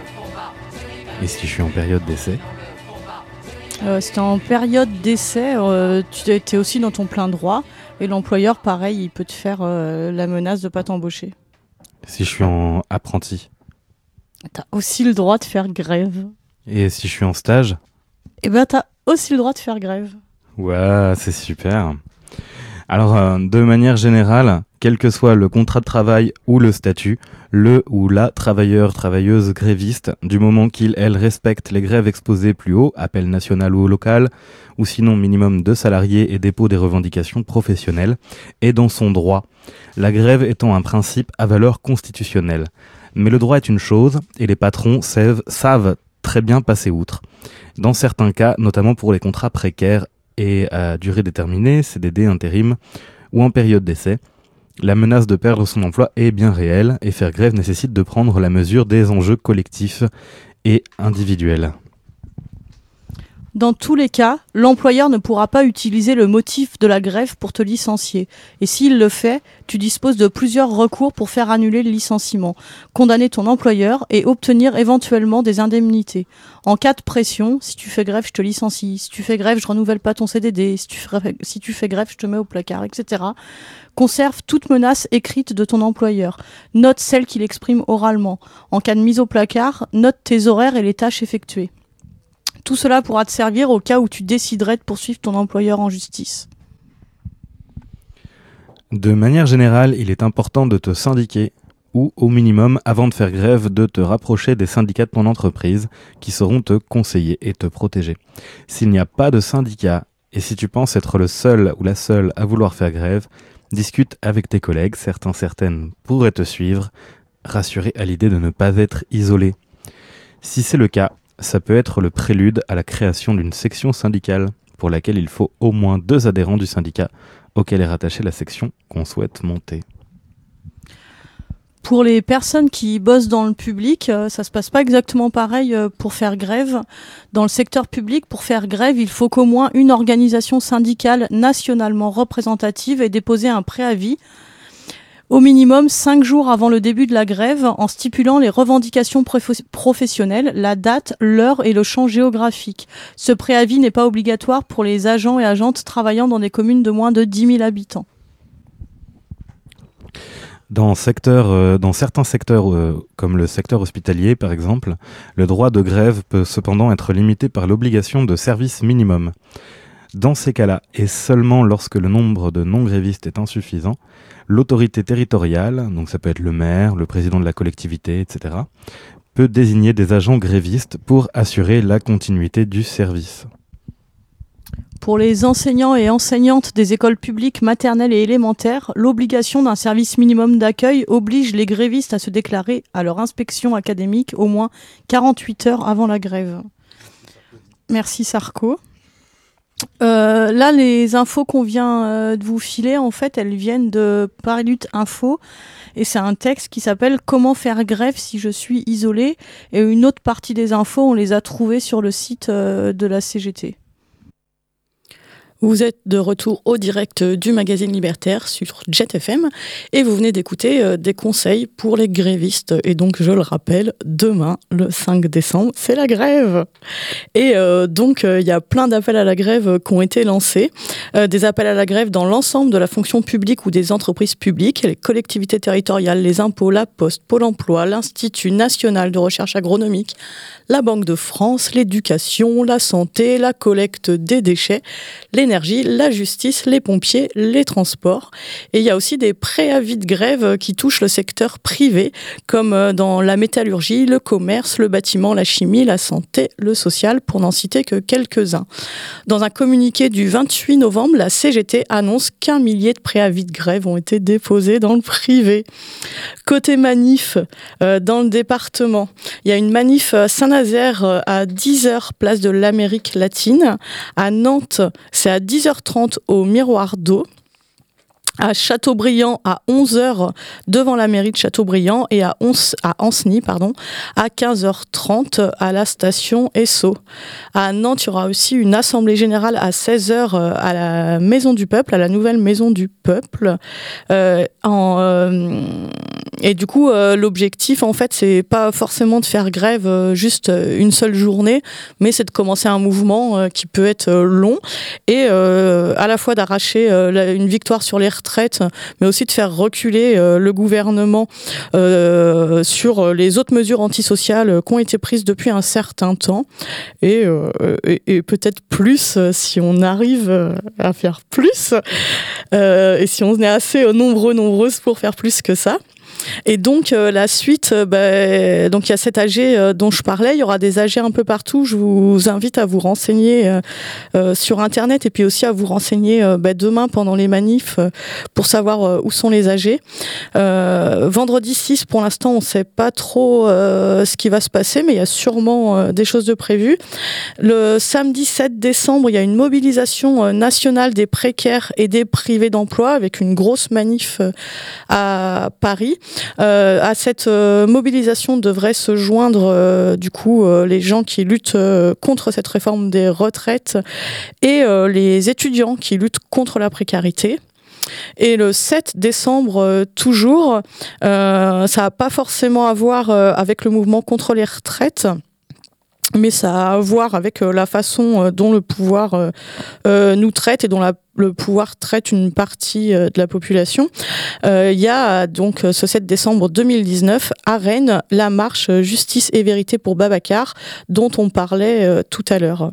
Speaker 18: Et si je suis en période d'essai ?
Speaker 9: Euh, si tu es en période d'essai, euh, tu es aussi dans ton plein droit. Et l'employeur, pareil, il peut te faire euh, la menace de ne pas t'embaucher.
Speaker 18: Si je suis en apprenti ?
Speaker 9: Tu as aussi le droit de faire grève.
Speaker 18: Et si je suis en stage ?
Speaker 9: Eh ben, tu as aussi le droit de faire grève.
Speaker 18: Ouais, c'est super. Alors, euh, de manière générale, quel que soit le contrat de travail ou le statut, le ou la travailleur, travailleuse gréviste, du moment qu'il, elle, respecte les grèves exposées plus haut, appel national ou local, ou sinon minimum de salariés et dépôt des revendications professionnelles, est dans son droit. La grève étant un principe à valeur constitutionnelle. Mais le droit est une chose, et les patrons savent, savent très bien passer outre. Dans certains cas, notamment pour les contrats précaires et à durée déterminée, C D D, intérim, ou en période d'essai, la menace de perdre son emploi est bien réelle et faire grève nécessite de prendre la mesure des enjeux collectifs et individuels.
Speaker 9: Dans tous les cas, l'employeur ne pourra pas utiliser le motif de la grève pour te licencier. Et s'il le fait, tu disposes de plusieurs recours pour faire annuler le licenciement, condamner ton employeur et obtenir éventuellement des indemnités. En cas de pression, si tu fais grève, je te licencie. Si tu fais grève, je renouvelle pas ton C D D. Si tu fais, si tu fais grève, je te mets au placard, et cetera. Conserve toute menace écrite de ton employeur. Note celle qu'il exprime oralement. En cas de mise au placard, note tes horaires et les tâches effectuées. Tout cela pourra te servir au cas où tu déciderais de poursuivre ton employeur en justice.
Speaker 18: De manière générale, il est important de te syndiquer ou, au minimum, avant de faire grève, de te rapprocher des syndicats de ton entreprise qui sauront te conseiller et te protéger. S'il n'y a pas de syndicat et si tu penses être le seul ou la seule à vouloir faire grève, discute avec tes collègues, certains, certaines pourraient te suivre, rassurés à l'idée de ne pas être isolé. Si c'est le cas, ça peut être le prélude à la création d'une section syndicale pour laquelle il faut au moins deux adhérents du syndicat auquel est rattachée la section qu'on souhaite monter.
Speaker 9: Pour les personnes qui bossent dans le public, ça se passe pas exactement pareil pour faire grève. Dans le secteur public, pour faire grève, il faut qu'au moins une organisation syndicale nationalement représentative ait déposé un préavis au minimum cinq jours avant le début de la grève, en stipulant les revendications prof- professionnelles, la date, l'heure et le champ géographique. Ce préavis n'est pas obligatoire pour les agents et agentes travaillant dans des communes de moins de dix mille habitants.
Speaker 18: Dans, secteur, euh, dans certains secteurs, euh, comme le secteur hospitalier par exemple, le droit de grève peut cependant être limité par l'obligation de service minimum. Dans ces cas-là, et seulement lorsque le nombre de non-grévistes est insuffisant, l'autorité territoriale, donc ça peut être le maire, le président de la collectivité, et cetera, peut désigner des agents grévistes pour assurer la continuité du service.
Speaker 9: Pour les enseignants et enseignantes des écoles publiques maternelles et élémentaires, l'obligation d'un service minimum d'accueil oblige les grévistes à se déclarer à leur inspection académique au moins quarante-huit heures avant la grève. Merci Sarko. Euh, là, les infos qu'on vient euh, de vous filer, en fait, elles viennent de Paris Lutte Info. Et c'est un texte qui s'appelle « Comment faire grève si je suis isolé ?» Et une autre partie des infos, on les a trouvées sur le site euh, de la C G T. Vous êtes de retour au direct du magazine Libertaire sur Jet F M et vous venez d'écouter euh, des conseils pour les grévistes. Et donc, je le rappelle, demain, le cinq décembre, c'est la grève. Et euh, donc, il euh, y a plein d'appels à la grève qui ont été lancés. Euh, des appels à la grève dans l'ensemble de la fonction publique ou des entreprises publiques, les collectivités territoriales, les impôts, la Poste, Pôle emploi, l'Institut national de recherche agronomique, la Banque de France, l'éducation, la santé, la collecte des déchets, l'énergie, la justice, les pompiers, les transports. Et il y a aussi des préavis de grève qui touchent le secteur privé, comme dans la métallurgie, le commerce, le bâtiment, la chimie, la santé, le social, pour n'en citer que quelques-uns. Dans un communiqué du vingt-huit novembre, la C G T annonce qu'un millier de préavis de grève ont été déposés dans le privé. Côté manif, euh, dans le département, il y a une manif à Saint-Nazaire à dix heures, place de l'Amérique latine. À Nantes, c'est à dix heures trente au Miroir d'eau. À Châteaubriand à onze heures devant la mairie de Châteaubriand et à, onze, à Ancenis pardon, à quinze heures trente à la station Esso. À Nantes, il y aura aussi une assemblée générale à seize heures à la Maison du Peuple, à la nouvelle Maison du Peuple. Euh, en, euh, et du coup, euh, l'objectif, en fait, c'est pas forcément de faire grève euh, juste une seule journée, mais c'est de commencer un mouvement euh, qui peut être euh, long et euh, à la fois d'arracher euh, la, une victoire sur les retraite, mais aussi de faire reculer euh, le gouvernement euh, sur les autres mesures antisociales qui ont été prises depuis un certain temps et, euh, et, et peut-être plus euh, si on arrive euh, à faire plus euh, et si on est assez nombreux, nombreuses pour faire plus que ça. Et donc euh, la suite, euh, bah, donc il y a cet A G euh, dont je parlais, il y aura des A G un peu partout. Je vous invite à vous renseigner euh, euh, sur internet et puis aussi à vous renseigner euh, bah, demain pendant les manifs euh, pour savoir euh, où sont les A G. Euh, vendredi six, pour l'instant, on ne sait pas trop euh, ce qui va se passer, mais il y a sûrement euh, des choses de prévues. Le samedi sept décembre, il y a une mobilisation euh, nationale des précaires et des privés d'emploi avec une grosse manif euh, à Paris. Euh, à cette euh, mobilisation devraient se joindre euh, du coup euh, les gens qui luttent euh, contre cette réforme des retraites et euh, les étudiants qui luttent contre la précarité. Et le sept décembre, euh, toujours, euh, ça n'a pas forcément à voir euh, avec le mouvement contre les retraites, mais ça a à voir avec euh, la façon euh, dont le pouvoir euh, euh, nous traite et dont la le pouvoir traite une partie de la population. Euh, il y a donc ce sept décembre deux mille dix-neuf à Rennes la marche Justice et Vérité pour Babacar dont on parlait euh, tout à l'heure.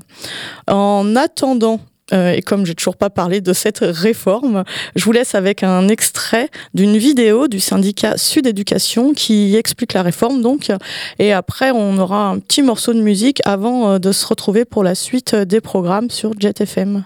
Speaker 9: En attendant, euh, et comme j'ai toujours pas parlé de cette réforme, je vous laisse avec un extrait d'une vidéo du syndicat Sud Éducation qui explique la réforme donc. Et après, on aura un petit morceau de musique avant de se retrouver pour la suite des programmes sur Jet F M.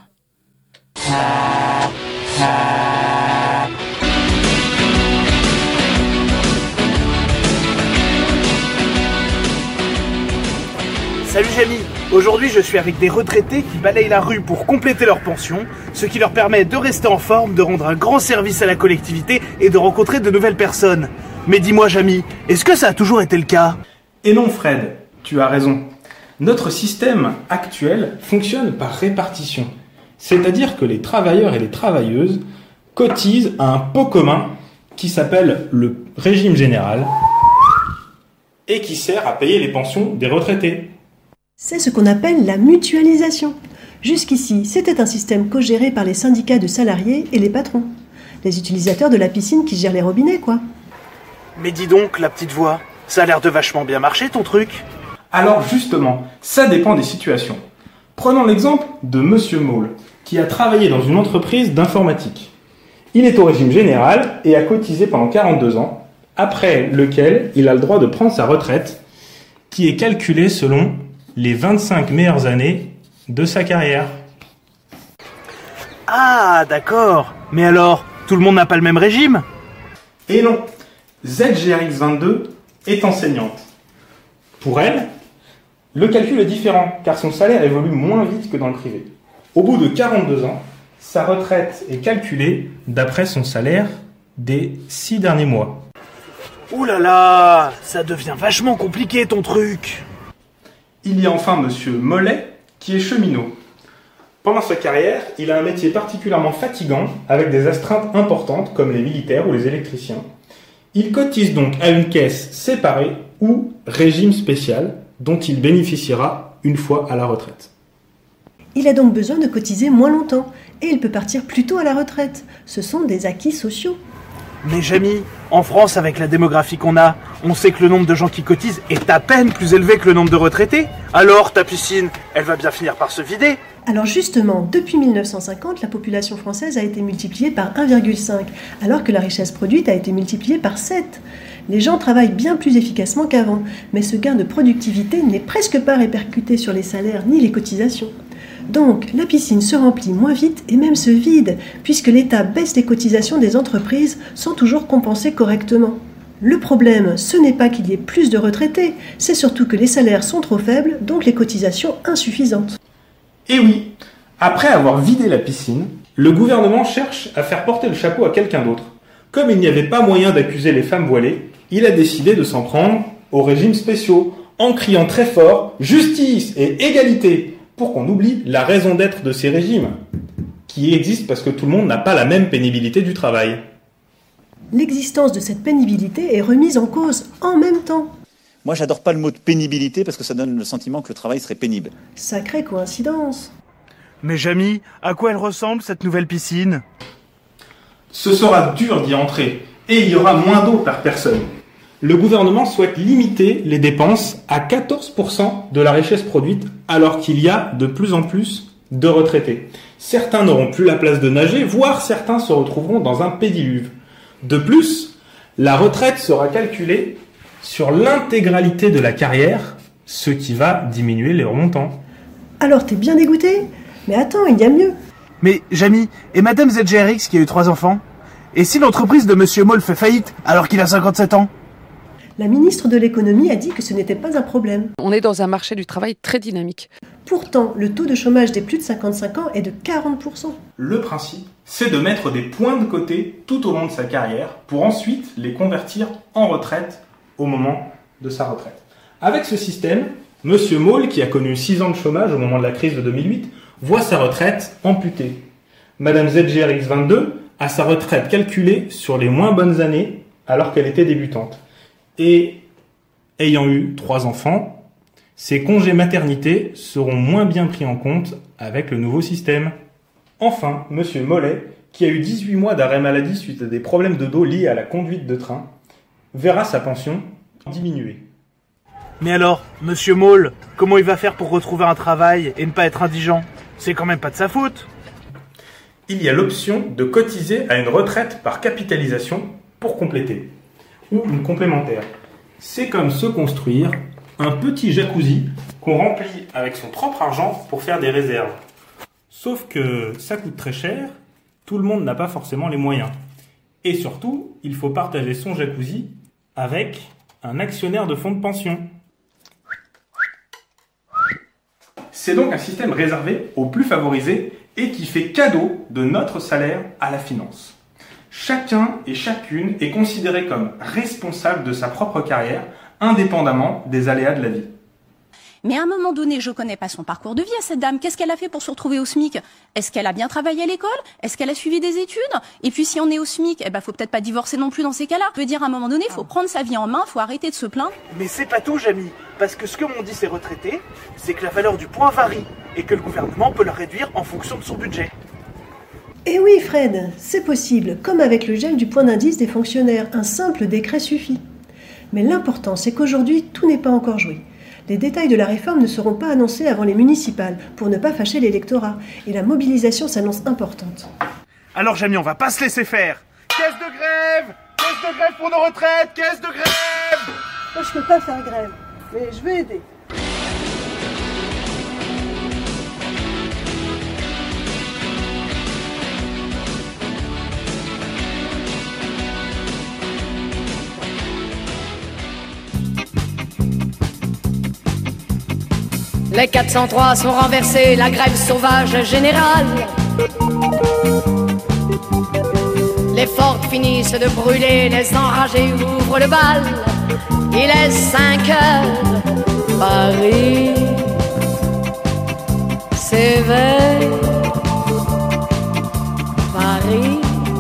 Speaker 19: Salut Jamie, aujourd'hui je suis avec des retraités qui balayent la rue pour compléter leur pension, ce qui leur permet de rester en forme, de rendre un grand service à la collectivité et de rencontrer de nouvelles personnes. Mais dis-moi Jamie, est-ce que ça a toujours été le cas ?
Speaker 2: Et non Fred, tu as raison. Notre système actuel fonctionne par répartition. C'est-à-dire que les travailleurs et les travailleuses cotisent à un pot commun qui s'appelle le régime général et qui sert à payer les pensions des retraités.
Speaker 20: C'est ce qu'on appelle la mutualisation. Jusqu'ici, c'était un système co-géré par les syndicats de salariés et les patrons. Les utilisateurs de la piscine qui gèrent les robinets, quoi.
Speaker 19: Mais dis donc, la petite voix, ça a l'air de vachement bien marcher ton truc.
Speaker 2: Alors justement, ça dépend des situations. Prenons l'exemple de Monsieur Maule, qui a travaillé dans une entreprise d'informatique. Il est au régime général et a cotisé pendant quarante-deux ans, après lequel il a le droit de prendre sa retraite, qui est calculée selon les vingt-cinq meilleures années de sa carrière.
Speaker 19: Ah, d'accord. Mais alors, tout le monde n'a pas le même régime ?
Speaker 2: Et non, Z G R X vingt-deux est enseignante. Pour elle, le calcul est différent, car son salaire évolue moins vite que dans le privé. Au bout de quarante-deux ans, sa retraite est calculée d'après son salaire des six derniers mois.
Speaker 19: Ouh là là, ça devient vachement compliqué ton truc.
Speaker 2: Il y a enfin Monsieur Mollet, qui est cheminot. Pendant sa carrière, il a un métier particulièrement fatigant, avec des astreintes importantes, comme les militaires ou les électriciens. Il cotise donc à une caisse séparée ou régime spécial, dont il bénéficiera une fois à la retraite.
Speaker 20: Il a donc besoin de cotiser moins longtemps, et il peut partir plus tôt à la retraite. Ce sont des acquis sociaux.
Speaker 19: Mais Jamy, en France, avec la démographie qu'on a, on sait que le nombre de gens qui cotisent est à peine plus élevé que le nombre de retraités. Alors, ta piscine, elle va bien finir par se vider.
Speaker 20: Alors justement, depuis mille neuf cent cinquante, la population française a été multipliée par un virgule cinq, alors que la richesse produite a été multipliée par sept. Les gens travaillent bien plus efficacement qu'avant, mais ce gain de productivité n'est presque pas répercuté sur les salaires ni les cotisations. Donc, la piscine se remplit moins vite et même se vide, puisque l'État baisse les cotisations des entreprises sans toujours compenser correctement. Le problème, ce n'est pas qu'il y ait plus de retraités, c'est surtout que les salaires sont trop faibles, donc les cotisations insuffisantes.
Speaker 2: Et oui, après avoir vidé la piscine, le gouvernement cherche à faire porter le chapeau à quelqu'un d'autre. Comme il n'y avait pas moyen d'accuser les femmes voilées, il a décidé de s'en prendre aux régimes spéciaux, en criant très fort « Justice et égalité !» pour qu'on oublie la raison d'être de ces régimes, qui existent parce que tout le monde n'a pas la même pénibilité du travail.
Speaker 20: L'existence de cette pénibilité est remise en cause en même temps.
Speaker 13: Moi, j'adore pas le mot de pénibilité parce que ça donne le sentiment que le travail serait pénible.
Speaker 20: Sacrée coïncidence.
Speaker 19: Mais Jamy, à quoi elle ressemble cette nouvelle piscine?
Speaker 2: Ce sera dur d'y entrer, et il y aura moins d'eau par personne. Le gouvernement souhaite limiter les dépenses à quatorze pour cent de la richesse produite, alors qu'il y a de plus en plus de retraités. Certains n'auront plus la place de nager, voire certains se retrouveront dans un pédiluve. De plus, la retraite sera calculée sur l'intégralité de la carrière, ce qui va diminuer les remontants.
Speaker 20: Alors t'es bien dégoûté? Mais attends, il y a mieux.
Speaker 19: Mais Jamy, et Madame Z G R X qui a eu trois enfants? Et si l'entreprise de Monsieur Moll fait faillite alors qu'il a cinquante-sept ans?
Speaker 20: La ministre de l'économie a dit que ce n'était pas un problème.
Speaker 21: On est dans un marché du travail très dynamique.
Speaker 20: Pourtant, le taux de chômage des plus de cinquante-cinq ans est de quarante pour cent.
Speaker 2: Le principe, c'est de mettre des points de côté tout au long de sa carrière pour ensuite les convertir en retraite au moment de sa retraite. Avec ce système, Monsieur Moll, qui a connu six ans de chômage au moment de la crise de deux mille huit, voit sa retraite amputée. Madame Z G R X vingt-deux a sa retraite calculée sur les moins bonnes années alors qu'elle était débutante. Et ayant eu trois enfants, ses congés maternité seront moins bien pris en compte avec le nouveau système. Enfin, Monsieur Mollet, qui a eu dix-huit mois d'arrêt maladie suite à des problèmes de dos liés à la conduite de train, verra sa pension diminuer.
Speaker 19: Mais alors, Monsieur Moll, comment il va faire pour retrouver un travail et ne pas être indigent? C'est quand même pas de sa faute.
Speaker 2: Il y a l'option de cotiser à une retraite par capitalisation pour compléter, ou une complémentaire. C'est comme se construire un petit jacuzzi qu'on remplit avec son propre argent pour faire des réserves. Sauf que ça coûte très cher, tout le monde n'a pas forcément les moyens. Et surtout, il faut partager son jacuzzi avec un actionnaire de fonds de pension. C'est donc un système réservé aux plus favorisés et qui fait cadeau de notre salaire à la finance. Chacun et chacune est considéré comme responsable de sa propre carrière, indépendamment des aléas de la vie.
Speaker 22: Mais à un moment donné, je connais pas son parcours de vie à cette dame. Qu'est-ce qu'elle a fait pour se retrouver au SMIC? Est-ce qu'elle a bien travaillé à l'école? Est-ce qu'elle a suivi des études? Et puis si on est au SMIC, eh ben faut peut-être pas divorcer non plus dans ces cas-là. Je veux dire, à un moment donné, faut prendre sa vie en main, faut arrêter de se plaindre.
Speaker 19: Mais c'est pas tout, Jamy. Parce que ce que m'ont dit ces retraités, c'est que la valeur du point varie et que le gouvernement peut la réduire en fonction de son budget.
Speaker 20: Eh oui, Fred, c'est possible, comme avec le gel du point d'indice des fonctionnaires. Un simple décret suffit. Mais l'important, c'est qu'aujourd'hui, tout n'est pas encore joué. Les détails de la réforme ne seront pas annoncés avant les municipales, pour ne pas fâcher l'électorat, et la mobilisation s'annonce importante.
Speaker 19: Alors Jamy, on va pas se laisser faire. Caisse de grève! Caisse de grève pour nos retraites! Caisse de grève!
Speaker 20: Moi, je peux pas faire grève, mais je vais aider.
Speaker 3: Les quatre cent trois sont renversés, la grève sauvage générale. Les fortes finissent de brûler, les enragés ouvrent le bal. Il est cinq heures, Paris s'éveille. Paris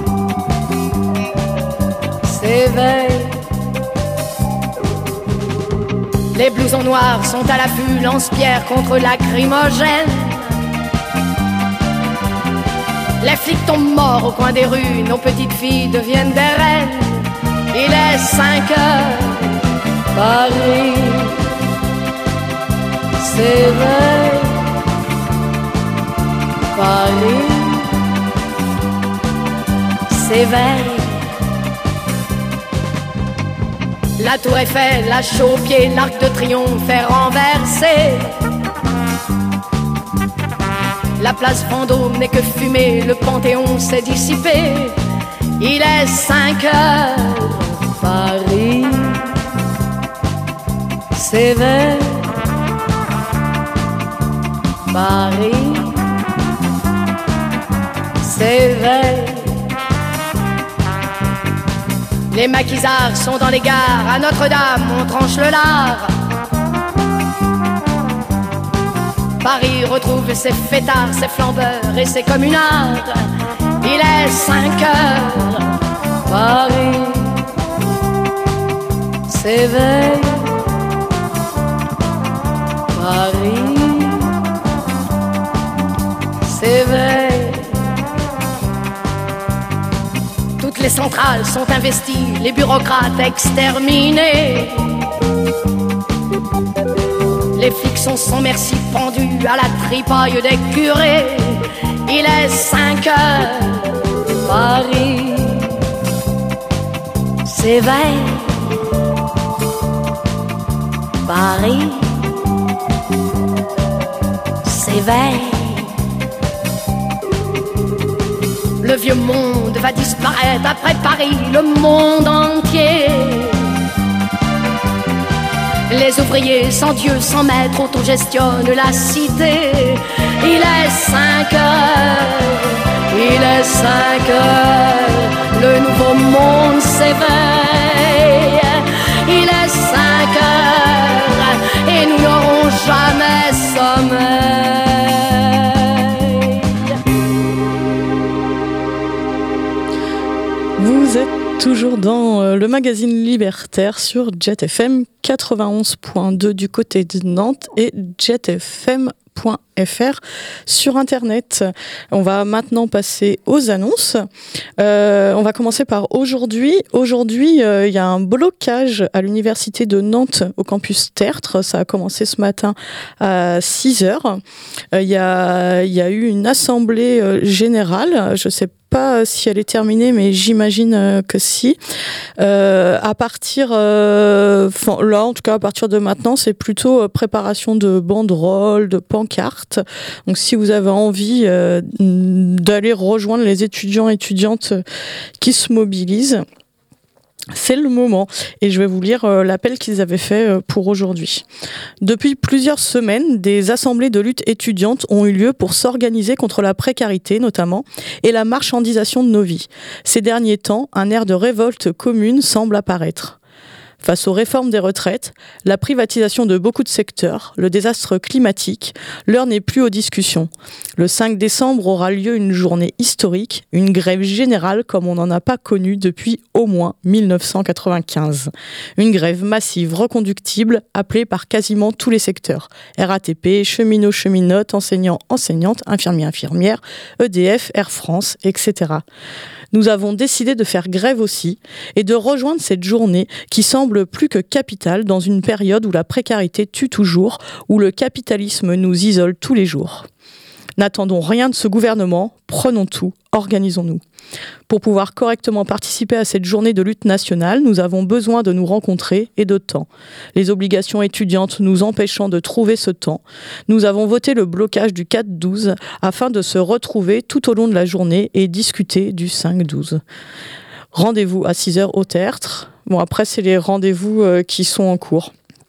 Speaker 3: s'éveille. Les blousons noirs sont à l'affût, lance-pierre contre lacrymogène. Les flics tombent morts au coin des rues, nos petites filles deviennent des reines. Il est cinq heures, Paris s'éveille. Paris s'éveille. La tour Eiffel, la chaux aux pieds, l'arc de triomphe est renversé. La place Vendôme n'est que fumée, le Panthéon s'est dissipé. Il est cinq heures, Paris s'éveille. Paris s'éveille. Les maquisards sont dans les gares, à Notre-Dame on tranche le lard. Paris retrouve ses fêtards, ses flambeurs et ses communards. Il est cinq heures, Paris s'éveille. Paris s'éveille. Toutes les centrales sont investies, les bureaucrates exterminés. Les flics sont sans merci pendus à la tripaille des curés. Il est cinq heures, Paris s'éveille. Paris s'éveille. Le vieux monde va disparaître après Paris, le monde entier. Les ouvriers sans Dieu, sans maître, autogestionnent la cité. Il est cinq heures, il est cinq heures, le nouveau monde s'éveille. Il est cinq heures et nous n'aurons jamais sommeil.
Speaker 9: Vous êtes toujours dans euh, le magazine Libertaire sur Jet F M quatre-vingt-onze point deux du côté de Nantes et jet f m point f r sur Internet. On va maintenant passer aux annonces. Euh, on va commencer par aujourd'hui. Aujourd'hui, euh, il y a un blocage à l'université de Nantes au campus Tertre. Ça a commencé ce matin à six heures. Euh, il y a, il y a eu une assemblée euh, générale. Je sais pas si elle est terminée, mais j'imagine euh, que si. Euh, à partir, euh, là, en tout cas, à partir de maintenant, c'est plutôt euh, préparation de banderoles, de pancartes. Donc, si vous avez envie euh, d'aller rejoindre les étudiants et étudiantes qui se mobilisent, c'est le moment. Et je vais vous lire euh, l'appel qu'ils avaient fait euh, pour aujourd'hui. Depuis plusieurs semaines, des assemblées de lutte étudiantes ont eu lieu pour s'organiser contre la précarité, notamment, et la marchandisation de nos vies. Ces derniers temps, un air de révolte commune semble apparaître. Face aux réformes des retraites, la privatisation de beaucoup de secteurs, le désastre climatique, l'heure n'est plus aux discussions. Le cinq décembre aura lieu une journée historique, une grève générale comme on n'en a pas connu depuis au moins mille neuf cent quatre-vingt-quinze. Une grève massive, reconductible, appelée par quasiment tous les secteurs. R A T P, cheminots, cheminotes, enseignants, enseignantes, infirmiers, infirmières, E D F, Air France, et cetera. Nous avons décidé de faire grève aussi et de rejoindre cette journée qui semble plus que capitale dans une période où la précarité tue toujours, où le capitalisme nous isole tous les jours. N'attendons rien de ce gouvernement, prenons tout, organisons-nous. Pour pouvoir correctement participer à cette journée de lutte nationale, nous avons besoin de nous rencontrer et de temps. Les obligations étudiantes nous empêchant de trouver ce temps, nous avons voté le blocage du quatre douze afin de se retrouver tout au long de la journée et discuter du cinq douze. Rendez-vous à six heures au Tertre. Bon, après, c'est les rendez-vous euh, qui sont en cours.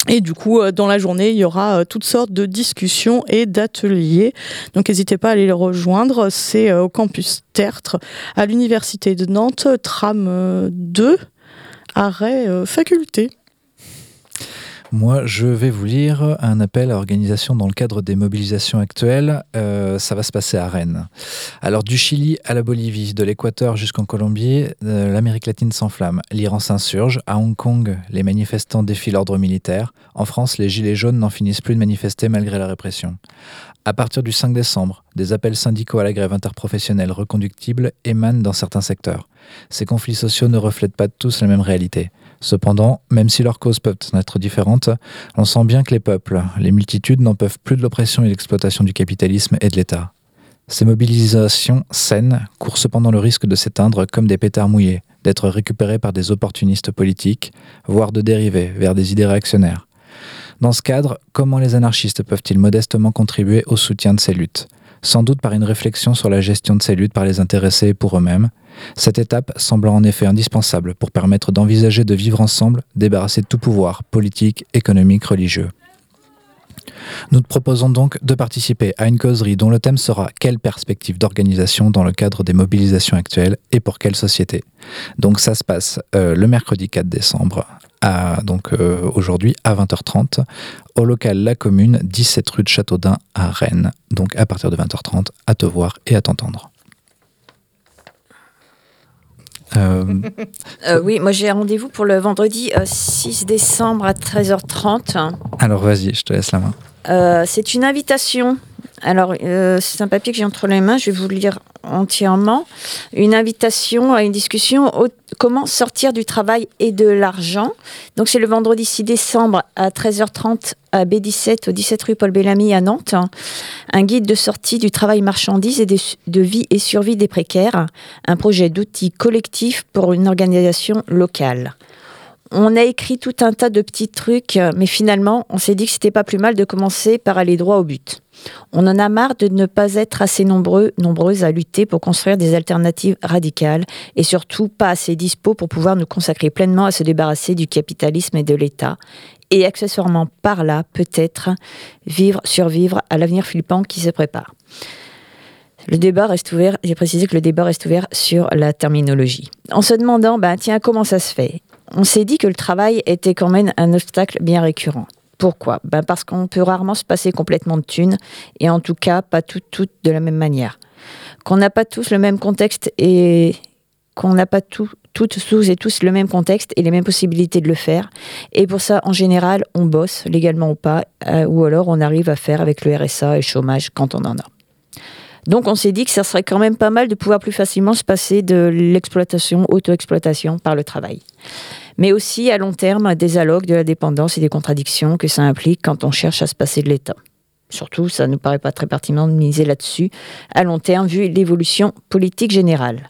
Speaker 9: Et du coup, dans la journée, il y aura toutes sortes de discussions et d'ateliers. Donc, n'hésitez pas à aller les rejoindre. C'est au campus Tertre, à l'Université de Nantes, tram deux, arrêt faculté.
Speaker 6: Moi, je vais vous lire un appel à organisation dans le cadre des mobilisations actuelles. Euh, ça va se passer à Rennes. Alors, du Chili à la Bolivie, de l'Équateur jusqu'en Colombie, euh, l'Amérique latine s'enflamme. L'Iran s'insurge. À Hong Kong, les manifestants défient l'ordre militaire. En France, les gilets jaunes n'en finissent plus de manifester malgré la répression. À partir du cinq décembre, des appels syndicaux à la grève interprofessionnelle reconductible émanent dans certains secteurs. Ces conflits sociaux ne reflètent pas tous la même réalité. Cependant, même si leurs causes peuvent être différentes, on sent bien que les peuples, les multitudes n'en peuvent plus de l'oppression et de l'exploitation du capitalisme et de l'État. Ces mobilisations saines courent cependant le risque de s'éteindre comme des pétards mouillés, d'être récupérés par des opportunistes politiques, voire de dériver vers des idées réactionnaires. Dans ce cadre, comment les anarchistes peuvent-ils modestement contribuer au soutien de ces luttes ? Sans doute par une réflexion sur la gestion de ces luttes par les intéressés et pour eux-mêmes. Cette étape semble en effet indispensable pour permettre d'envisager de vivre ensemble, débarrassés de tout pouvoir politique, économique, religieux. Nous te proposons donc de participer à une causerie dont le thème sera « Quelle perspective d'organisation dans le cadre des mobilisations actuelles et pour quelle société ?» Donc ça se passe euh, le mercredi quatre décembre, à, donc euh, aujourd'hui à vingt heures trente, au local La Commune, dix-sept rue de Châteaudun à Rennes. Donc à partir de vingt heures trente, à te voir et à t'entendre.
Speaker 7: Euh... euh, oui, moi j'ai un rendez-vous pour le vendredi euh, six décembre à treize heures trente.
Speaker 6: Alors vas-y, je te laisse la main.
Speaker 7: Euh, c'est une invitation. Alors, euh, c'est un papier que j'ai entre les mains, je vais vous le lire entièrement. Une invitation à une discussion au, comment sortir du travail et de l'argent. Donc, c'est le vendredi six décembre à treize heures trente à B dix-sept, au dix-sept rue Paul Bellamy à Nantes. Un guide de sortie du travail marchandise et de, de vie et survie des précaires. Un projet d'outils collectifs pour une organisation locale. On a écrit tout un tas de petits trucs, mais finalement, on s'est dit que c'était pas plus mal de commencer par aller droit au but. On en a marre de ne pas être assez nombreux, nombreuses à lutter pour construire des alternatives radicales et surtout pas assez dispo pour pouvoir nous consacrer pleinement à se débarrasser du capitalisme et de l'État et accessoirement par là, peut-être, vivre, survivre à l'avenir flippant qui se prépare. Le débat reste ouvert, j'ai précisé que le débat reste ouvert sur la terminologie. En se demandant, ben, tiens, comment ça se fait ? On s'est dit que le travail était quand même un obstacle bien récurrent. Pourquoi ? Ben parce qu'on peut rarement se passer complètement de thunes, et en tout cas, pas toutes, toutes de la même manière. Qu'on n'a pas tous le même contexte et qu'on n'a pas tout, toutes, tous et tous le même contexte et les mêmes possibilités de le faire. Et pour ça, en général, on bosse, légalement ou pas, euh, ou alors on arrive à faire avec le R S A et le chômage quand on en a. Donc on s'est dit que ça serait quand même pas mal de pouvoir plus facilement se passer de l'exploitation, auto-exploitation par le travail. Mais aussi à long terme des allocs, de la dépendance et des contradictions que ça implique quand on cherche à se passer de l'État. Surtout, ça ne nous paraît pas très pertinent de miser là-dessus à long terme vu l'évolution politique générale.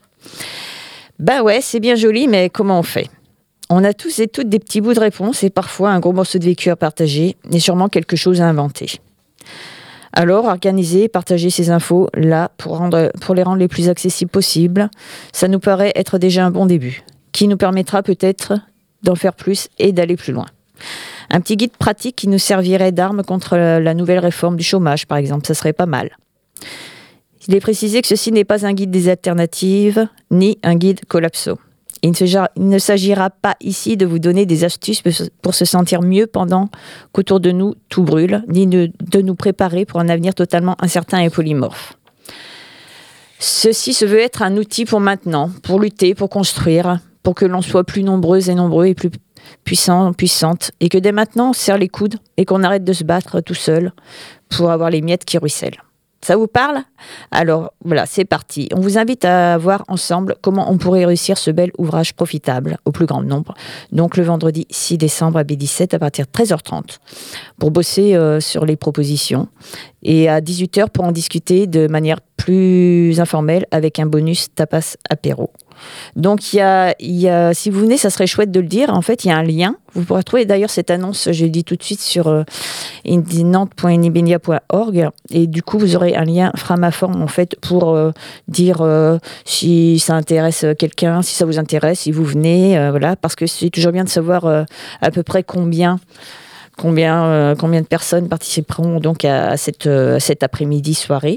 Speaker 7: Ben ouais, c'est bien joli, mais comment on fait ? On a tous et toutes des petits bouts de réponse et parfois un gros morceau de vécu à partager et sûrement quelque chose à inventer. Alors, organiser et partager ces infos là pour, rendre, pour les rendre les plus accessibles possibles, ça nous paraît être déjà un bon début, qui nous permettra peut-être d'en faire plus et d'aller plus loin. Un petit guide pratique qui nous servirait d'arme contre la nouvelle réforme du chômage, par exemple, ça serait pas mal. Il est précisé que ceci n'est pas un guide des alternatives, ni un guide collapso. Il ne s'agira pas ici de vous donner des astuces pour se sentir mieux pendant qu'autour de nous tout brûle, ni de, de nous préparer pour un avenir totalement incertain et polymorphe. Ceci se veut être un outil pour maintenant, pour lutter, pour construire, pour que l'on soit plus nombreux et nombreux et plus puissants, puissantes, et que dès maintenant on serre les coudes et qu'on arrête de se battre tout seul pour avoir les miettes qui ruissellent. Ça vous parle ? Alors voilà, c'est parti. On vous invite à voir ensemble comment on pourrait réussir ce bel ouvrage profitable au plus grand nombre. Donc le vendredi six décembre à B dix-sept à partir de treize heures trente pour bosser euh, sur les propositions et à dix-huit heures pour en discuter de manière plus informelle avec un bonus tapas apéro. Donc, il y a, il y a, si vous venez, ça serait chouette de le dire. En fait, il y a un lien. Vous pourrez trouver d'ailleurs cette annonce, je le dis tout de suite, sur euh, nantes point inibenia point org. Et du coup, vous aurez un lien Framaform, en fait, pour euh, dire euh, si ça intéresse quelqu'un, si ça vous intéresse, si vous venez. Euh, voilà, parce que c'est toujours bien de savoir euh, à peu près combien combien, euh, combien de personnes participeront donc à, à, cette, à cet après-midi soirée.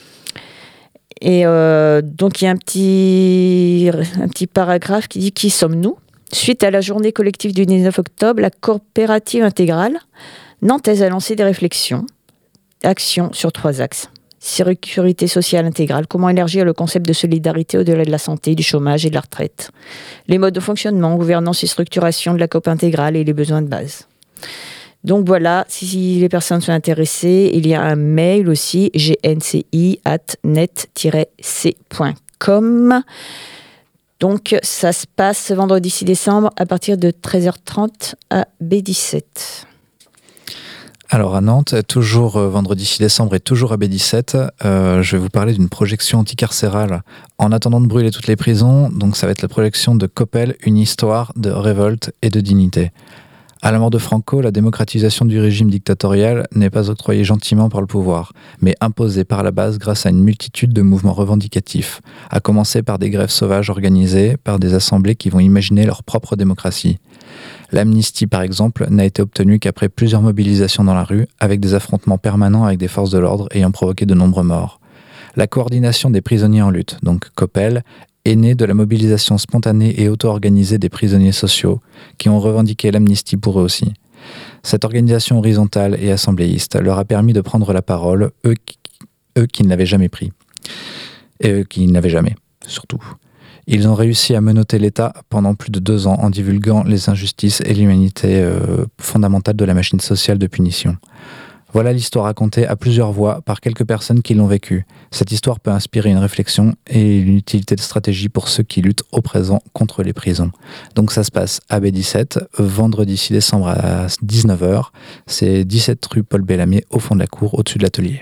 Speaker 7: Et euh, donc il y a un petit, un petit paragraphe qui dit « Qui sommes-nous » Suite à la journée collective du dix-neuf octobre, la coopérative intégrale nantaise a lancé des réflexions, actions sur trois axes. Sécurité sociale intégrale, comment élargir le concept de solidarité au-delà de la santé, du chômage et de la retraite. Les modes de fonctionnement, gouvernance et structuration de la coop intégrale et les besoins de base. Donc voilà, si les personnes sont intéressées, il y a un mail aussi, g n c i arobase net tiret c point com. Donc ça se passe vendredi six décembre à partir de treize heures trente à B dix-sept.
Speaker 6: Alors à Nantes, toujours euh, vendredi six décembre et toujours à B dix-sept, euh, je vais vous parler d'une projection anticarcérale en attendant de brûler toutes les prisons. Donc ça va être la projection de Coppel, une histoire de révolte et de dignité. À la mort de Franco, la démocratisation du régime dictatorial n'est pas octroyée gentiment par le pouvoir, mais imposée par la base grâce à une multitude de mouvements revendicatifs, à commencer par des grèves sauvages organisées par des assemblées qui vont imaginer leur propre démocratie. L'amnistie, par exemple, n'a été obtenue qu'après plusieurs mobilisations dans la rue, avec des affrontements permanents avec des forces de l'ordre ayant provoqué de nombreux morts. La coordination des prisonniers en lutte, donc Coppel, est née de la mobilisation spontanée et auto-organisée des prisonniers sociaux, qui ont revendiqué l'amnistie pour eux aussi. Cette organisation horizontale et assembléiste leur a permis de prendre la parole, eux qui, eux qui ne l'avaient jamais pris. Et eux qui ne l'avaient jamais, surtout. Ils ont réussi à menotter l'État pendant plus de deux ans en divulguant les injustices et l'humanité euh, fondamentale de la machine sociale de punition. Voilà l'histoire racontée à plusieurs voix par quelques personnes qui l'ont vécue. Cette histoire peut inspirer une réflexion et une utilité de stratégie pour ceux qui luttent au présent contre les prisons. Donc ça se passe à B dix-sept, vendredi six décembre à dix-neuf heures. C'est dix-sept rue Paul Bellamier, au fond de la cour, au-dessus de l'atelier.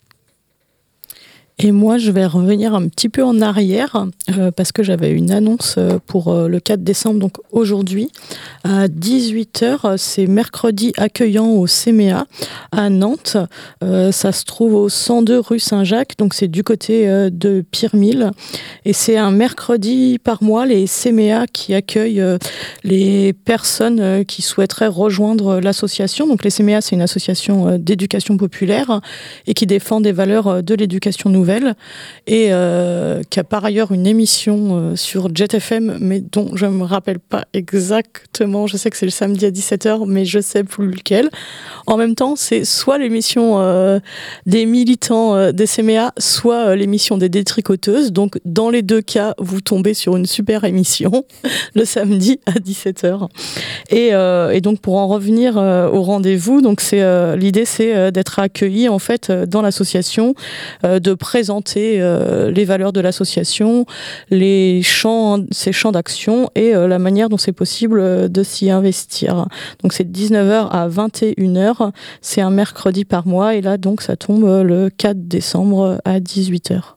Speaker 9: Et moi, je vais revenir un petit peu en arrière euh, parce que j'avais une annonce pour euh, le quatre décembre, donc aujourd'hui, à dix-huit heures. C'est mercredi accueillant au C M E A à Nantes. Euh, ça se trouve au cent deux rue Saint-Jacques, donc c'est du côté euh, de Pirmille. Et c'est un mercredi par mois, les C M E A qui accueillent euh, les personnes euh, qui souhaiteraient rejoindre l'association. Donc les C M E A, c'est une association euh, d'éducation populaire et qui défend des valeurs euh, de l'éducation nouvelle. Et euh, qui a par ailleurs une émission euh, sur Jet F M, mais dont je ne me rappelle pas exactement. Je sais que c'est le samedi à dix-sept heures, mais je ne sais plus lequel. En même temps, c'est soit l'émission euh, des militants euh, des C M E A, soit euh, l'émission des détricoteuses. Donc, dans les deux cas, vous tombez sur une super émission le samedi à dix-sept heures. Et, euh, et donc, pour en revenir euh, au rendez-vous, donc c'est, euh, l'idée, c'est euh, d'être accueilli en fait, dans l'association, euh, de présenter euh, les valeurs de l'association, les champs, ses champs d'action et euh, la manière dont c'est possible euh, de s'y investir. Donc c'est de dix-neuf heures à vingt et une heures, c'est un mercredi par mois et là donc ça tombe euh, le quatre décembre à dix-huit heures.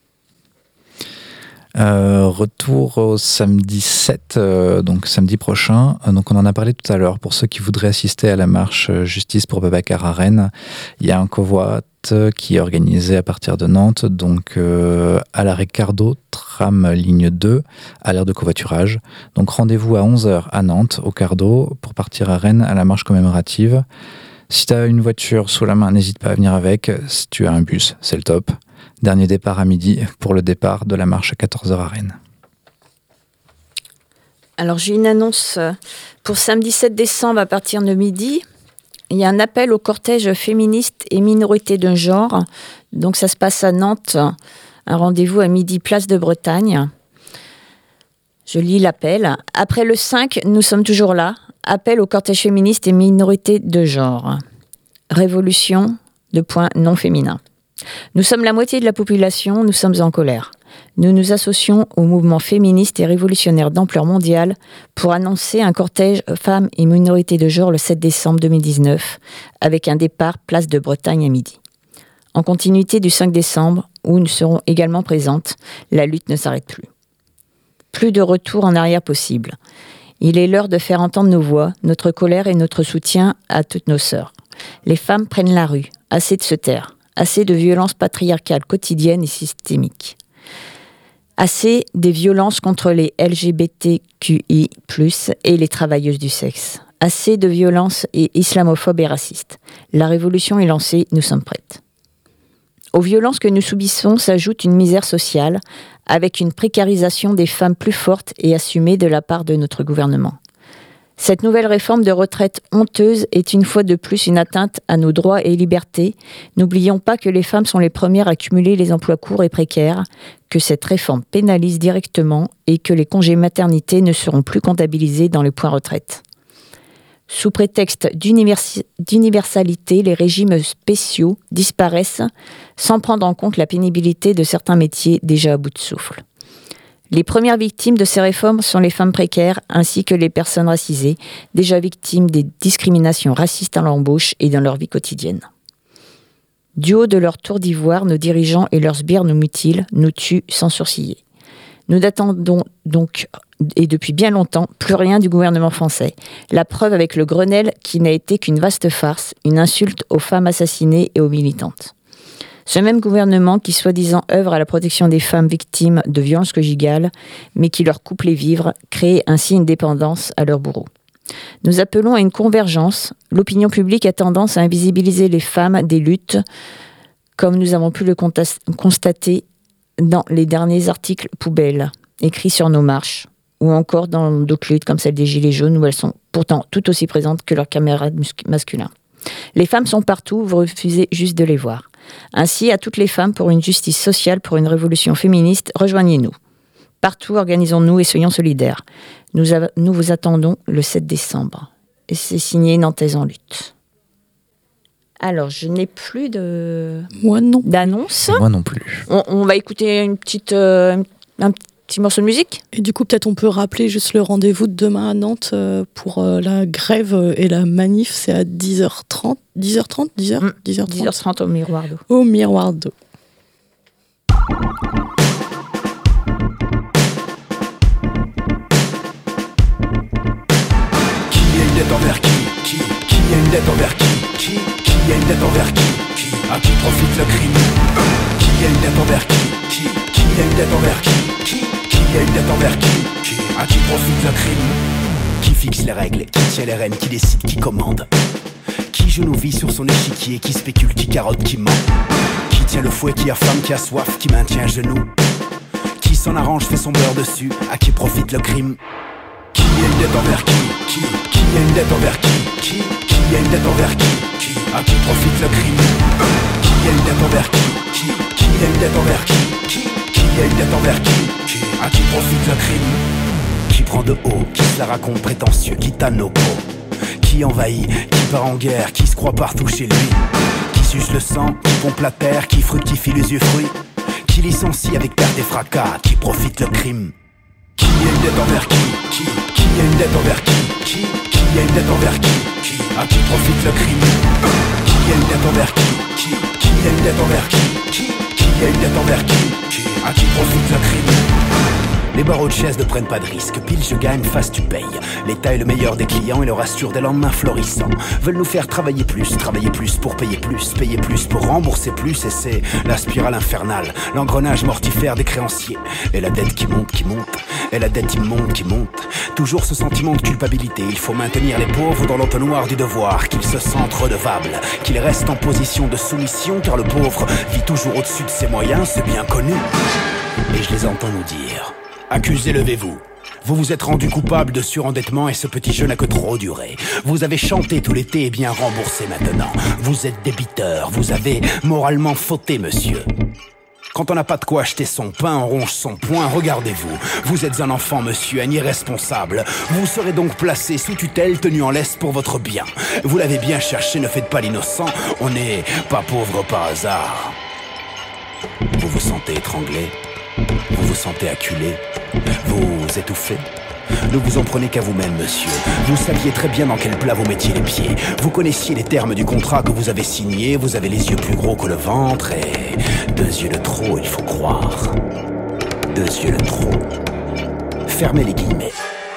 Speaker 6: Euh, retour au samedi sept, euh, donc samedi prochain. Euh, donc on en a parlé tout à l'heure. Pour ceux qui voudraient assister à la marche euh, Justice pour Babacar à Rennes, il y a un convoi qui est organisé à partir de Nantes, donc euh, à l'arrêt Cardo, tram ligne deux, à l'ère de covoiturage. Donc rendez-vous à onze heures à Nantes, au Cardo, pour partir à Rennes à la marche commémorative. Si tu as une voiture sous la main, n'hésite pas à venir avec. Si tu as un bus, c'est le top. Dernier départ à midi pour le départ de la marche à quatorze heures à Rennes.
Speaker 7: Alors j'ai une annonce pour samedi sept décembre à partir de midi. Il y a un appel au cortège féministe et minorité d'un genre. Donc ça se passe à Nantes. Un rendez-vous à midi, place de Bretagne. Je lis l'appel. Après le cinq, nous sommes toujours là. Appel au cortège féministe et minorité de genre. Révolution de point non féminin. Nous sommes la moitié de la population, nous sommes en colère. Nous nous associons au mouvement féministe et révolutionnaire d'ampleur mondiale pour annoncer un cortège femmes et minorités de genre le sept décembre deux mille dix-neuf, avec un départ place de Bretagne à midi. En continuité du cinq décembre, où nous serons également présentes, la lutte ne s'arrête plus. Plus de retour en arrière possible. Il est l'heure de faire entendre nos voix, notre colère et notre soutien à toutes nos sœurs. Les femmes prennent la rue, assez de se taire. Assez de violences patriarcales quotidiennes et systémiques. Assez des violences contre les L G B T Q I plus, et les travailleuses du sexe. Assez de violence et islamophobes et racistes. La révolution est lancée, nous sommes prêtes. Aux violences que nous subissons s'ajoute une misère sociale, avec une précarisation des femmes plus forte et assumée de la part de notre gouvernement. Cette nouvelle réforme de retraite honteuse est une fois de plus une atteinte à nos droits et libertés. N'oublions pas que les femmes sont les premières à cumuler les emplois courts et précaires, que cette réforme pénalise directement et que les congés maternité ne seront plus comptabilisés dans les points retraite. Sous prétexte d'univers- d'universalité, les régimes spéciaux disparaissent sans prendre en compte la pénibilité de certains métiers déjà à bout de souffle. Les premières victimes de ces réformes sont les femmes précaires ainsi que les personnes racisées, déjà victimes des discriminations racistes à l'embauche et dans leur vie quotidienne. Du haut de leur tour d'ivoire, nos dirigeants et leurs sbires nous mutilent, nous tuent sans sourciller. Nous n'attendons donc, et depuis bien longtemps, plus rien du gouvernement français. La preuve avec le Grenelle qui n'a été qu'une vaste farce, une insulte aux femmes assassinées et aux militantes. Ce même gouvernement qui, soi-disant, œuvre à la protection des femmes victimes de violences conjugales, mais qui leur coupe les vivres, crée ainsi une dépendance à leurs bourreaux. Nous appelons à une convergence. L'opinion publique a tendance à invisibiliser les femmes des luttes, comme nous avons pu le constater dans les derniers articles poubelles, écrits sur nos marches, ou encore dans d'autres luttes comme celle des Gilets jaunes, où elles sont pourtant tout aussi présentes que leurs camarades masculins. Les femmes sont partout, vous refusez juste de les voir. Ainsi, à toutes les femmes pour une justice sociale, pour une révolution féministe, rejoignez-nous. Partout, organisons-nous et soyons solidaires. Nous, a- nous vous attendons le sept décembre. Et c'est signé Nantaise en lutte. Alors, je n'ai plus de...
Speaker 9: Moi non.
Speaker 7: d'annonce.
Speaker 6: Moi non plus.
Speaker 7: On, on va écouter une petite, euh, un petit morceau de musique.
Speaker 9: Et du coup, peut-être on peut rappeler juste le rendez-vous de demain à Nantes euh, pour euh, la grève et la manif. C'est à dix heures trente. dix heures trente dix heures,
Speaker 7: Mmh.
Speaker 9: dix heures trente
Speaker 7: dix heures trente au Miroir d'eau.
Speaker 9: Au Miroir d'eau.
Speaker 4: Qui a une dette envers qui Qui Qui a une dette envers qui Qui Qui a une dette envers qui Qui À qui profite le crime Qui a une dette envers qui Qui Qui a une dette envers qui Qui Qui a une dette envers qui Qui À qui profite le crime Qui fixe les règles, qui tient les rênes, qui décide, qui commande Qui genouville sur son échiquier, qui spécule, qui carotte, qui ment Qui tient le fouet, qui affame, qui a soif, qui maintient à genoux Qui s'en arrange, fait son beurre dessus, à qui profite le crime Qui a une dette envers qui Qui Qui a une dette envers qui Qui Qui a une dette envers qui Qui À qui profite le crime Qui a une dette envers qui Qui Qui a une dette envers qui Qui Qui a une dette envers qui Qui À qui profite le crime Qui prend de haut, qui se la raconte prétentieux, qui tanne nos peaux Qui envahit, qui part en guerre, qui se croit partout chez lui Qui suce le sang, qui pompe la terre, qui fructifie les yeux fruits Qui licencie avec perte et fracas, qui profite le crime Qui a une dette envers qui Qui Qui a une dette envers qui Qui Qui a une dette envers qui Qui À qui profite le crime Qui a une dette envers qui Qui Qui a une dette envers qui Qui Qui a une dette envers qui Qui À qui profite le crime Les barreaux de chaise ne prennent pas de risque, pile je gagne, face tu payes. L'État est le meilleur des clients et leur assure des lendemains florissants. Veulent nous faire travailler plus, travailler plus pour payer plus, payer plus pour rembourser plus, et c'est la spirale infernale, l'engrenage mortifère des créanciers. Et la dette qui monte, qui monte, et la dette immonde qui monte. Toujours ce sentiment de culpabilité, il faut maintenir les pauvres dans l'entonnoir du devoir, qu'ils se sentent redevables, qu'ils restent en position de soumission, car le pauvre vit toujours au-dessus de ses moyens, c'est bien connu. Et je les entends nous dire... Accusés, levez-vous. Vous vous êtes rendu coupable de surendettement et ce petit jeu n'a que trop duré. Vous avez chanté tout l'été et bien remboursé maintenant. Vous êtes débiteur, vous avez moralement fauté, monsieur. Quand on n'a pas de quoi acheter son pain, on ronge son poing, regardez-vous. Vous êtes un enfant, monsieur, un irresponsable. Vous serez donc placé sous tutelle, tenu en laisse pour votre bien. Vous l'avez bien cherché, ne faites pas l'innocent. On n'est pas pauvre par hasard. Vous vous sentez étranglé? Vous vous sentez acculé? Vous étouffez? Ne vous en prenez qu'à vous-même, monsieur. Vous saviez très bien dans quel plat vous mettiez les pieds. Vous connaissiez les termes du contrat que vous avez signé. Vous avez les yeux plus gros que le ventre et... deux yeux de trop, il faut croire. Deux yeux de trop. Fermez les guillemets.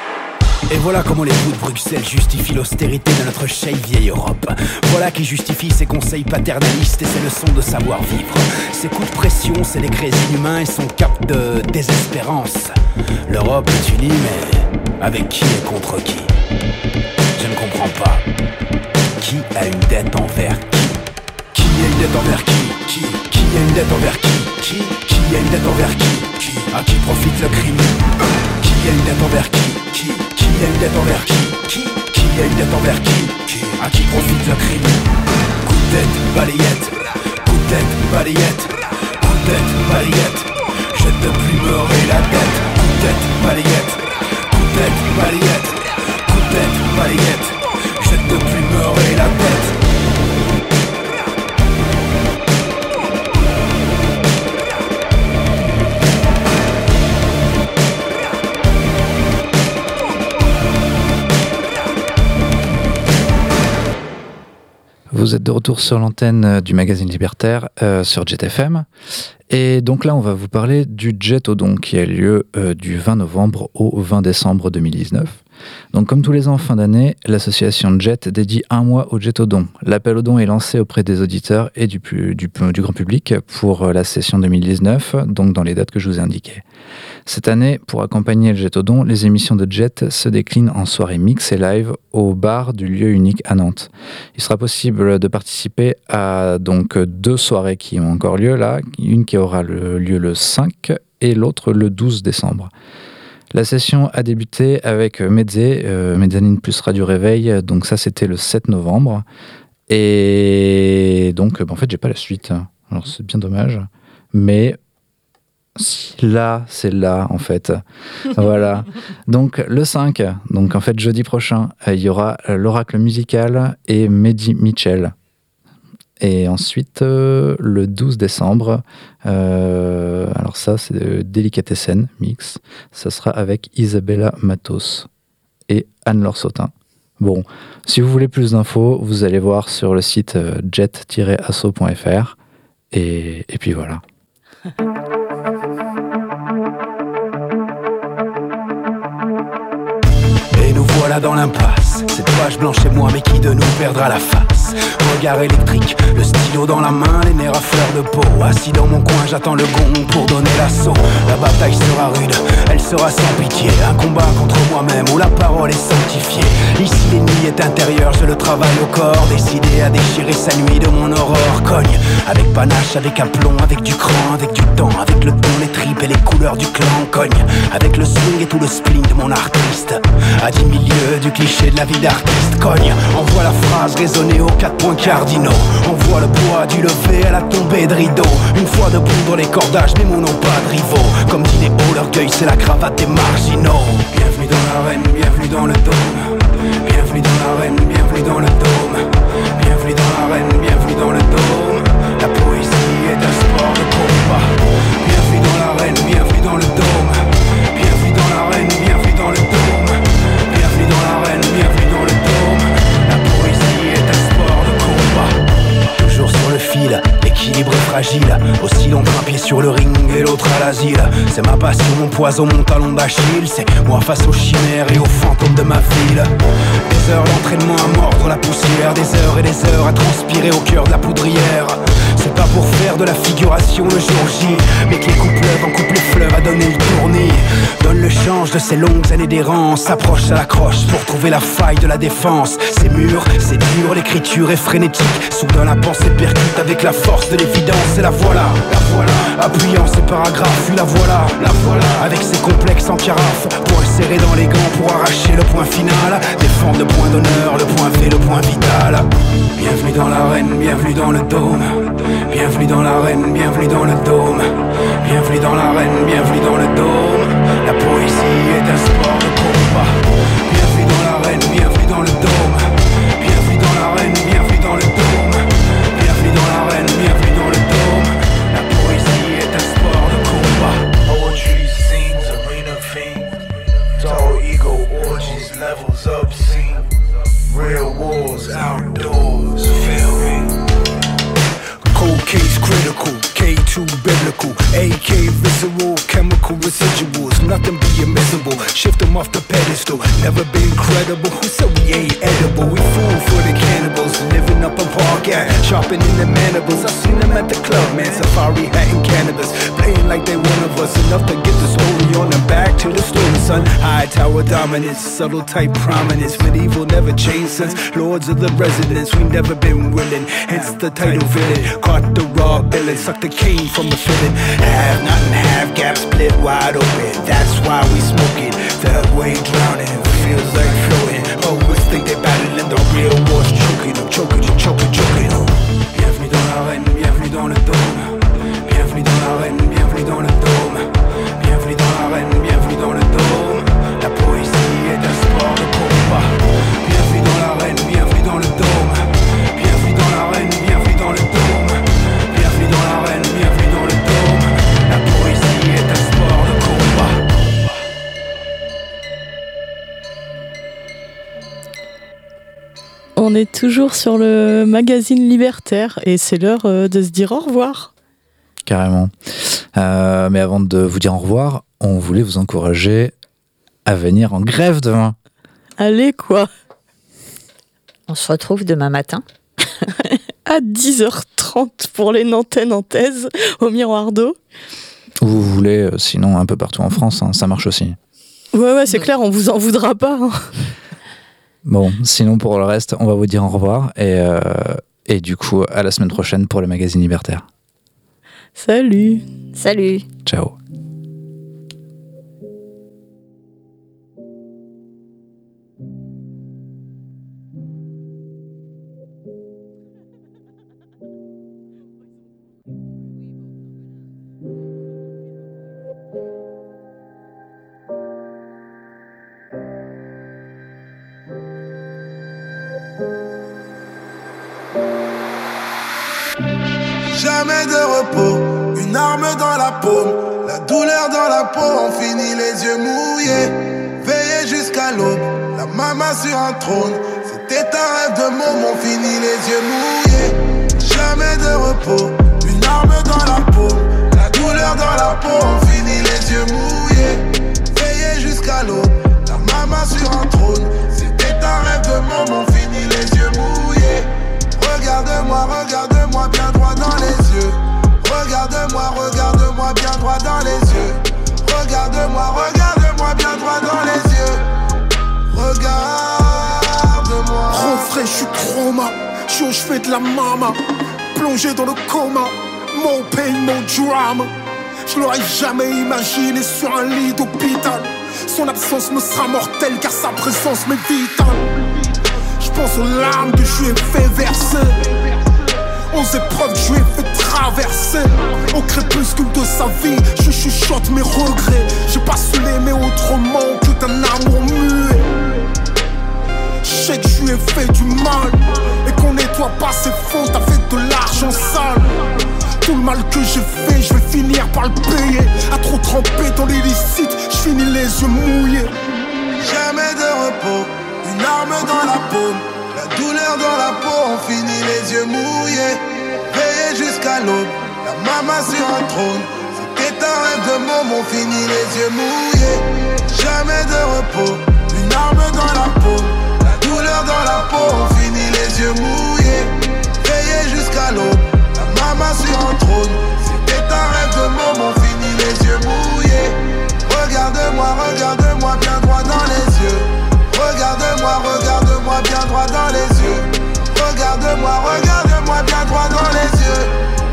Speaker 4: Et voilà comment les coups de Bruxelles justifient l'austérité de notre chère vieille Europe. Voilà qui justifie ses conseils paternalistes et ses leçons de savoir-vivre. Ses coups de pression, ses décrets inhumains et son cap de désespérance. L'Europe est unie, mais avec qui et contre qui? Je ne comprends comprends pas. Qui a une dette envers qui? Qui a une dette envers qui? Qui? Qui a une dette envers qui? Qui? Qui a une dette envers qui? Qui? À qui profite le crime? Qui a une dette envers qui? Qui? Qui a une dette envers qui? Qui? Qui a une dette envers qui? Qui? À qui profite le crime? Coup de tête, balayette. Coup de tête, balayette. Coup de tête, balayette. Je ne peux plus me rayer la tête. Coup de tête, balayette. Coup de tête, balayette. Coup de tête, balayette. Je ne peux plus me rayer la tête.
Speaker 6: Vous êtes de retour sur l'antenne du magazine Libertaire euh, sur Jet F M. Et donc là, on va vous parler du Jet-O-Don qui a lieu euh, du vingt novembre au vingt décembre deux mille dix-neuf. Donc comme tous les ans en fin d'année, l'association Jet dédie un mois au Jet-O-Don. L'appel au don est lancé auprès des auditeurs et du, du, du grand public pour la session deux mille dix-neuf, donc dans les dates que je vous ai indiquées. Cette année, pour accompagner le Jet-O-Don, les émissions de Jet se déclinent en soirée mix et live au bar du lieu unique à Nantes. Il sera possible de participer à donc deux soirées qui ont encore lieu là, une qui aura le, lieu le cinq et l'autre le douze décembre. La session a débuté avec Mezzé, euh, Mezzanine plus Radio Réveil, donc ça c'était le sept novembre. Et donc, bah, en fait, j'ai pas la suite. Alors c'est bien dommage, mais si là, c'est là en fait. Voilà. Donc le cinq, donc en fait jeudi prochain, il y aura l'Oracle musical et Mehdi Mitchell. Et ensuite, euh, le douze décembre, euh, alors ça, c'est de Délicatessen Mix. Ça sera avec Isabella Matos et Anne-Laure Sautin. Bon, si vous voulez plus d'infos, vous allez voir sur le site euh, jet tiret asso point f r. Et, et puis voilà.
Speaker 4: Et nous voilà dans l'impasse. Cette page blanche est moi, mais qui de nous perdra la face? Regard électrique, le stylo dans la main, les nerfs à fleur de peau. Assis dans mon coin, j'attends le gong pour donner l'assaut. La bataille sera rude, elle sera sans pitié. Un combat contre moi-même où la parole est sanctifiée. Ici l'ennemi est intérieur, je le travaille au corps. Décidé à déchirer sa nuit de mon aurore. Cogne, avec panache, avec aplomb, avec du cran, avec du temps, avec le ton, les tripes et les couleurs du clan. Cogne, avec le swing et tout le spleen de mon artiste. À dix mille lieues du cliché de la vie d'artiste. Cogne, envoie la phrase résonner aux quatre points cardinaux. On voit le poids du lever à la tombée de rideau. Une fois debout dans les cordages, mes mots n'ont pas de rivaux. Comme dit les hauts, l'orgueil c'est la cravate des marginaux. Bienvenue dans l'arène, bienvenue dans le dôme. Bienvenue dans l'arène, bienvenue dans le dôme. Bienvenue dans l'arène, bienvenue dans le dôme. La poésie est un sport de combat. Bienvenue dans l'arène, bienvenue dans le dôme. Bienvenue dans l'arène, bienvenue dans le dôme. Bienvenue dans l'arène, bienvenue dans le dôme. La poésie est un sport de combat. Toujours sur le fil, l'équilibre est fragile. Oscillant d'un pied sur le ring et l'autre à l'asile. C'est ma passion, mon poison, mon talon d'Achille. C'est moi face aux chimères et aux fantômes de ma ville. Des heures d'entraînement à mordre la poussière. Des heures et des heures à transpirer au cœur de la poudrière. C'est pas pour faire de la figuration le jour J, mais que les coups pleuvent en coupe les fleuves à donner le tournis. Donne le change de ces longues années d'errance. S'approche à la croche pour trouver la faille de la défense. C'est mûr, c'est dur, l'écriture est frénétique. Soudain la pensée percute avec la force de l'évidence. Et la voilà, la voilà, appuyant ses paragraphes. Puis la voilà, la voilà, avec ses complexes en carafe. Point serré dans les gants pour arracher le point final. Défendre le point d'honneur, le point fait, le point vital. Bienvenue dans l'arène, bienvenue dans le dôme. Bienvenue dans l'arène, bienvenue dans le dôme. Bienvenue dans l'arène, bienvenue dans le dôme. La poésie est un sport de combat. Bienvenue dans l'arène, bienvenue dans le dôme. Bienvenue dans l'arène, bienvenue dans le dôme. Bienvenue dans l'arène, bienvenue dans le dôme. La poésie est un sport de combat.
Speaker 5: Poetry sings, arena fiend. Tall ego orgies, levels obscene. Real wars outdoors, feel me?
Speaker 4: Cold case critical, K two biblical, A
Speaker 5: D K, visceral, chemical residuals, nothing be admissible. Shift them off the pedestal, never been credible. Who said we ain't edible? We fool for the cannibals, living up a park at, sharpening the mandibles. I seen them at the club, man, safari hat and cannabis, playing like they one of us, enough to get the story on them back to the story, son. High tower dominance, subtle type prominence, medieval never changed since lords of the residence. We never been willing, hence the title villain. Caught the raw billet, suck the cane from the filling. Have nothing, have gap split wide open. That's why we smoke it. That way drowning feels like floating. Always think they battling, the real war's choking them, choking them, choking, choking them. Bienvenue dans l'arène, bienvenue dans le dôme. Bienvenue dans l'arène, bienvenue dans le dôme. Bienvenue dans l'arène, bienvenue dans le dôme. La poésie est un sport de combat. Bienvenue dans l'arène, bienvenue dans le dôme. Bienvenue dans l'arène, bienvenue dans le dôme. Bienvenue dans l'arène, bienvenue dans le dôme. La poésie est un sport de combat.
Speaker 9: On est toujours sur le magazine Libertaire et c'est l'heure de se dire au revoir.
Speaker 6: Carrément. Euh, mais avant de vous dire au revoir, on voulait vous encourager à venir en grève demain.
Speaker 9: Allez quoi.
Speaker 7: On se retrouve demain matin.
Speaker 9: À dix heures trente pour les Nantais Nantaises au Miroir d'eau.
Speaker 6: Où vous voulez, sinon un peu partout en France, hein, ça marche aussi.
Speaker 9: Ouais, ouais, c'est clair, on vous en voudra pas. Hein.
Speaker 6: Bon, sinon pour le reste, on va vous dire au revoir et, euh, et du coup, à la semaine prochaine pour le magazine Libertaire.
Speaker 9: Salut.
Speaker 7: Salut.
Speaker 6: Ciao.
Speaker 1: Jamais de repos, une arme dans la paume, la douleur dans la peau, on finit les yeux mouillés. Veiller jusqu'à l'aube, la maman sur un trône, c'était un rêve de môme, on finit les yeux mouillés. Jamais de repos, une arme dans la paume, la douleur dans la peau, on finit les yeux mouillés. Veiller jusqu'à l'aube, la maman sur un trône, c'était un rêve de môme, on finit les yeux mouillés. Regarde-moi, regarde-moi bien droit dans les yeux. Regarde-moi, regarde-moi bien droit dans les yeux. Regarde-moi, regarde-moi bien droit dans les yeux. Regarde-moi.
Speaker 8: Refrais, je suis trauma, je suis au chevet de la mama, plongé dans le coma, mon pain, mon drama. Je l'aurais jamais imaginé sur un lit d'hôpital. Son absence me sera mortelle car sa présence m'est vitale. Je pense aux larmes que je lui ai fait verser, aux épreuves que je lui ai fait traverser. Au crépuscule de sa vie, je chuchote mes regrets. J'ai pas su l'aimer autrement que d'un amour muet. Je sais que je lui ai fait du mal et qu'on nettoie pas ses fautes avec de l'argent sale. Tout le mal que j'ai fait, je vais finir par le payer. À trop tremper dans l'illicite, je finis les yeux mouillés.
Speaker 1: Jamais de repos, une arme dans la paume, la douleur dans la peau, on finit les yeux mouillés. Veiller jusqu'à l'aube, la maman sur un trône, c'était un rêve de môme, on finit les yeux mouillés. Jamais de repos, une arme dans la paume, la douleur dans la peau, on finit les yeux mouillés. Veiller jusqu'à l'aube, la maman sur un trône, c'était un rêve de môme, on finit les yeux mouillés. Regarde-moi, regarde-moi bien droit dans les yeux. Regarde-moi, regarde-moi bien droit dans les yeux. Regarde-moi, regarde-moi bien droit dans les yeux.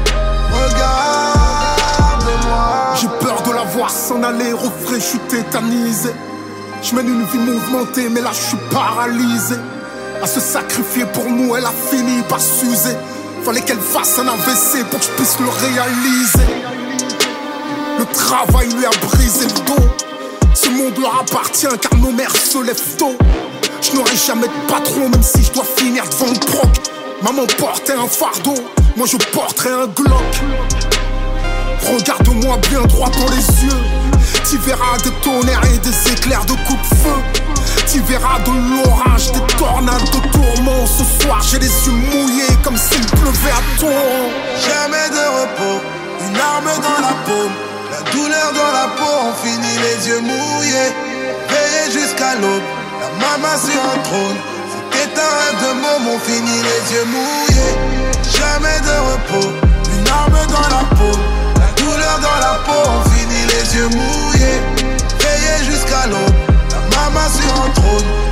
Speaker 1: Regarde-moi.
Speaker 8: J'ai peur de la voir s'en aller, refrais, je suis tétanisé. Je mène une vie mouvementée, mais là je suis paralysé. À se sacrifier pour nous, elle a fini par s'user. Fallait qu'elle fasse un A V C pour que je puisse le réaliser. Le travail lui a brisé le dos. Ce monde leur appartient car nos mères se lèvent tôt. Je n'aurai jamais de patron même si je dois finir devant le proc. Maman portait un fardeau, moi je porterai un Glock. Regarde-moi bien droit dans les yeux. Tu verras des tonnerres et des éclairs de coupe-feu. Tu verras de l'orage, des tornades de tourments. Ce soir j'ai les yeux mouillés comme s'il pleuvait à torrent.
Speaker 1: Jamais de repos, une arme dans la paume, les yeux mouillés. Veillé jusqu'à l'aube, la maman sur un trône. C'était un rêve de môme, on finit les yeux mouillés. Jamais de repos, une arme dans la peau. La douleur dans la peau, on finit les yeux mouillés. Veillé jusqu'à l'aube, la maman sur un trône.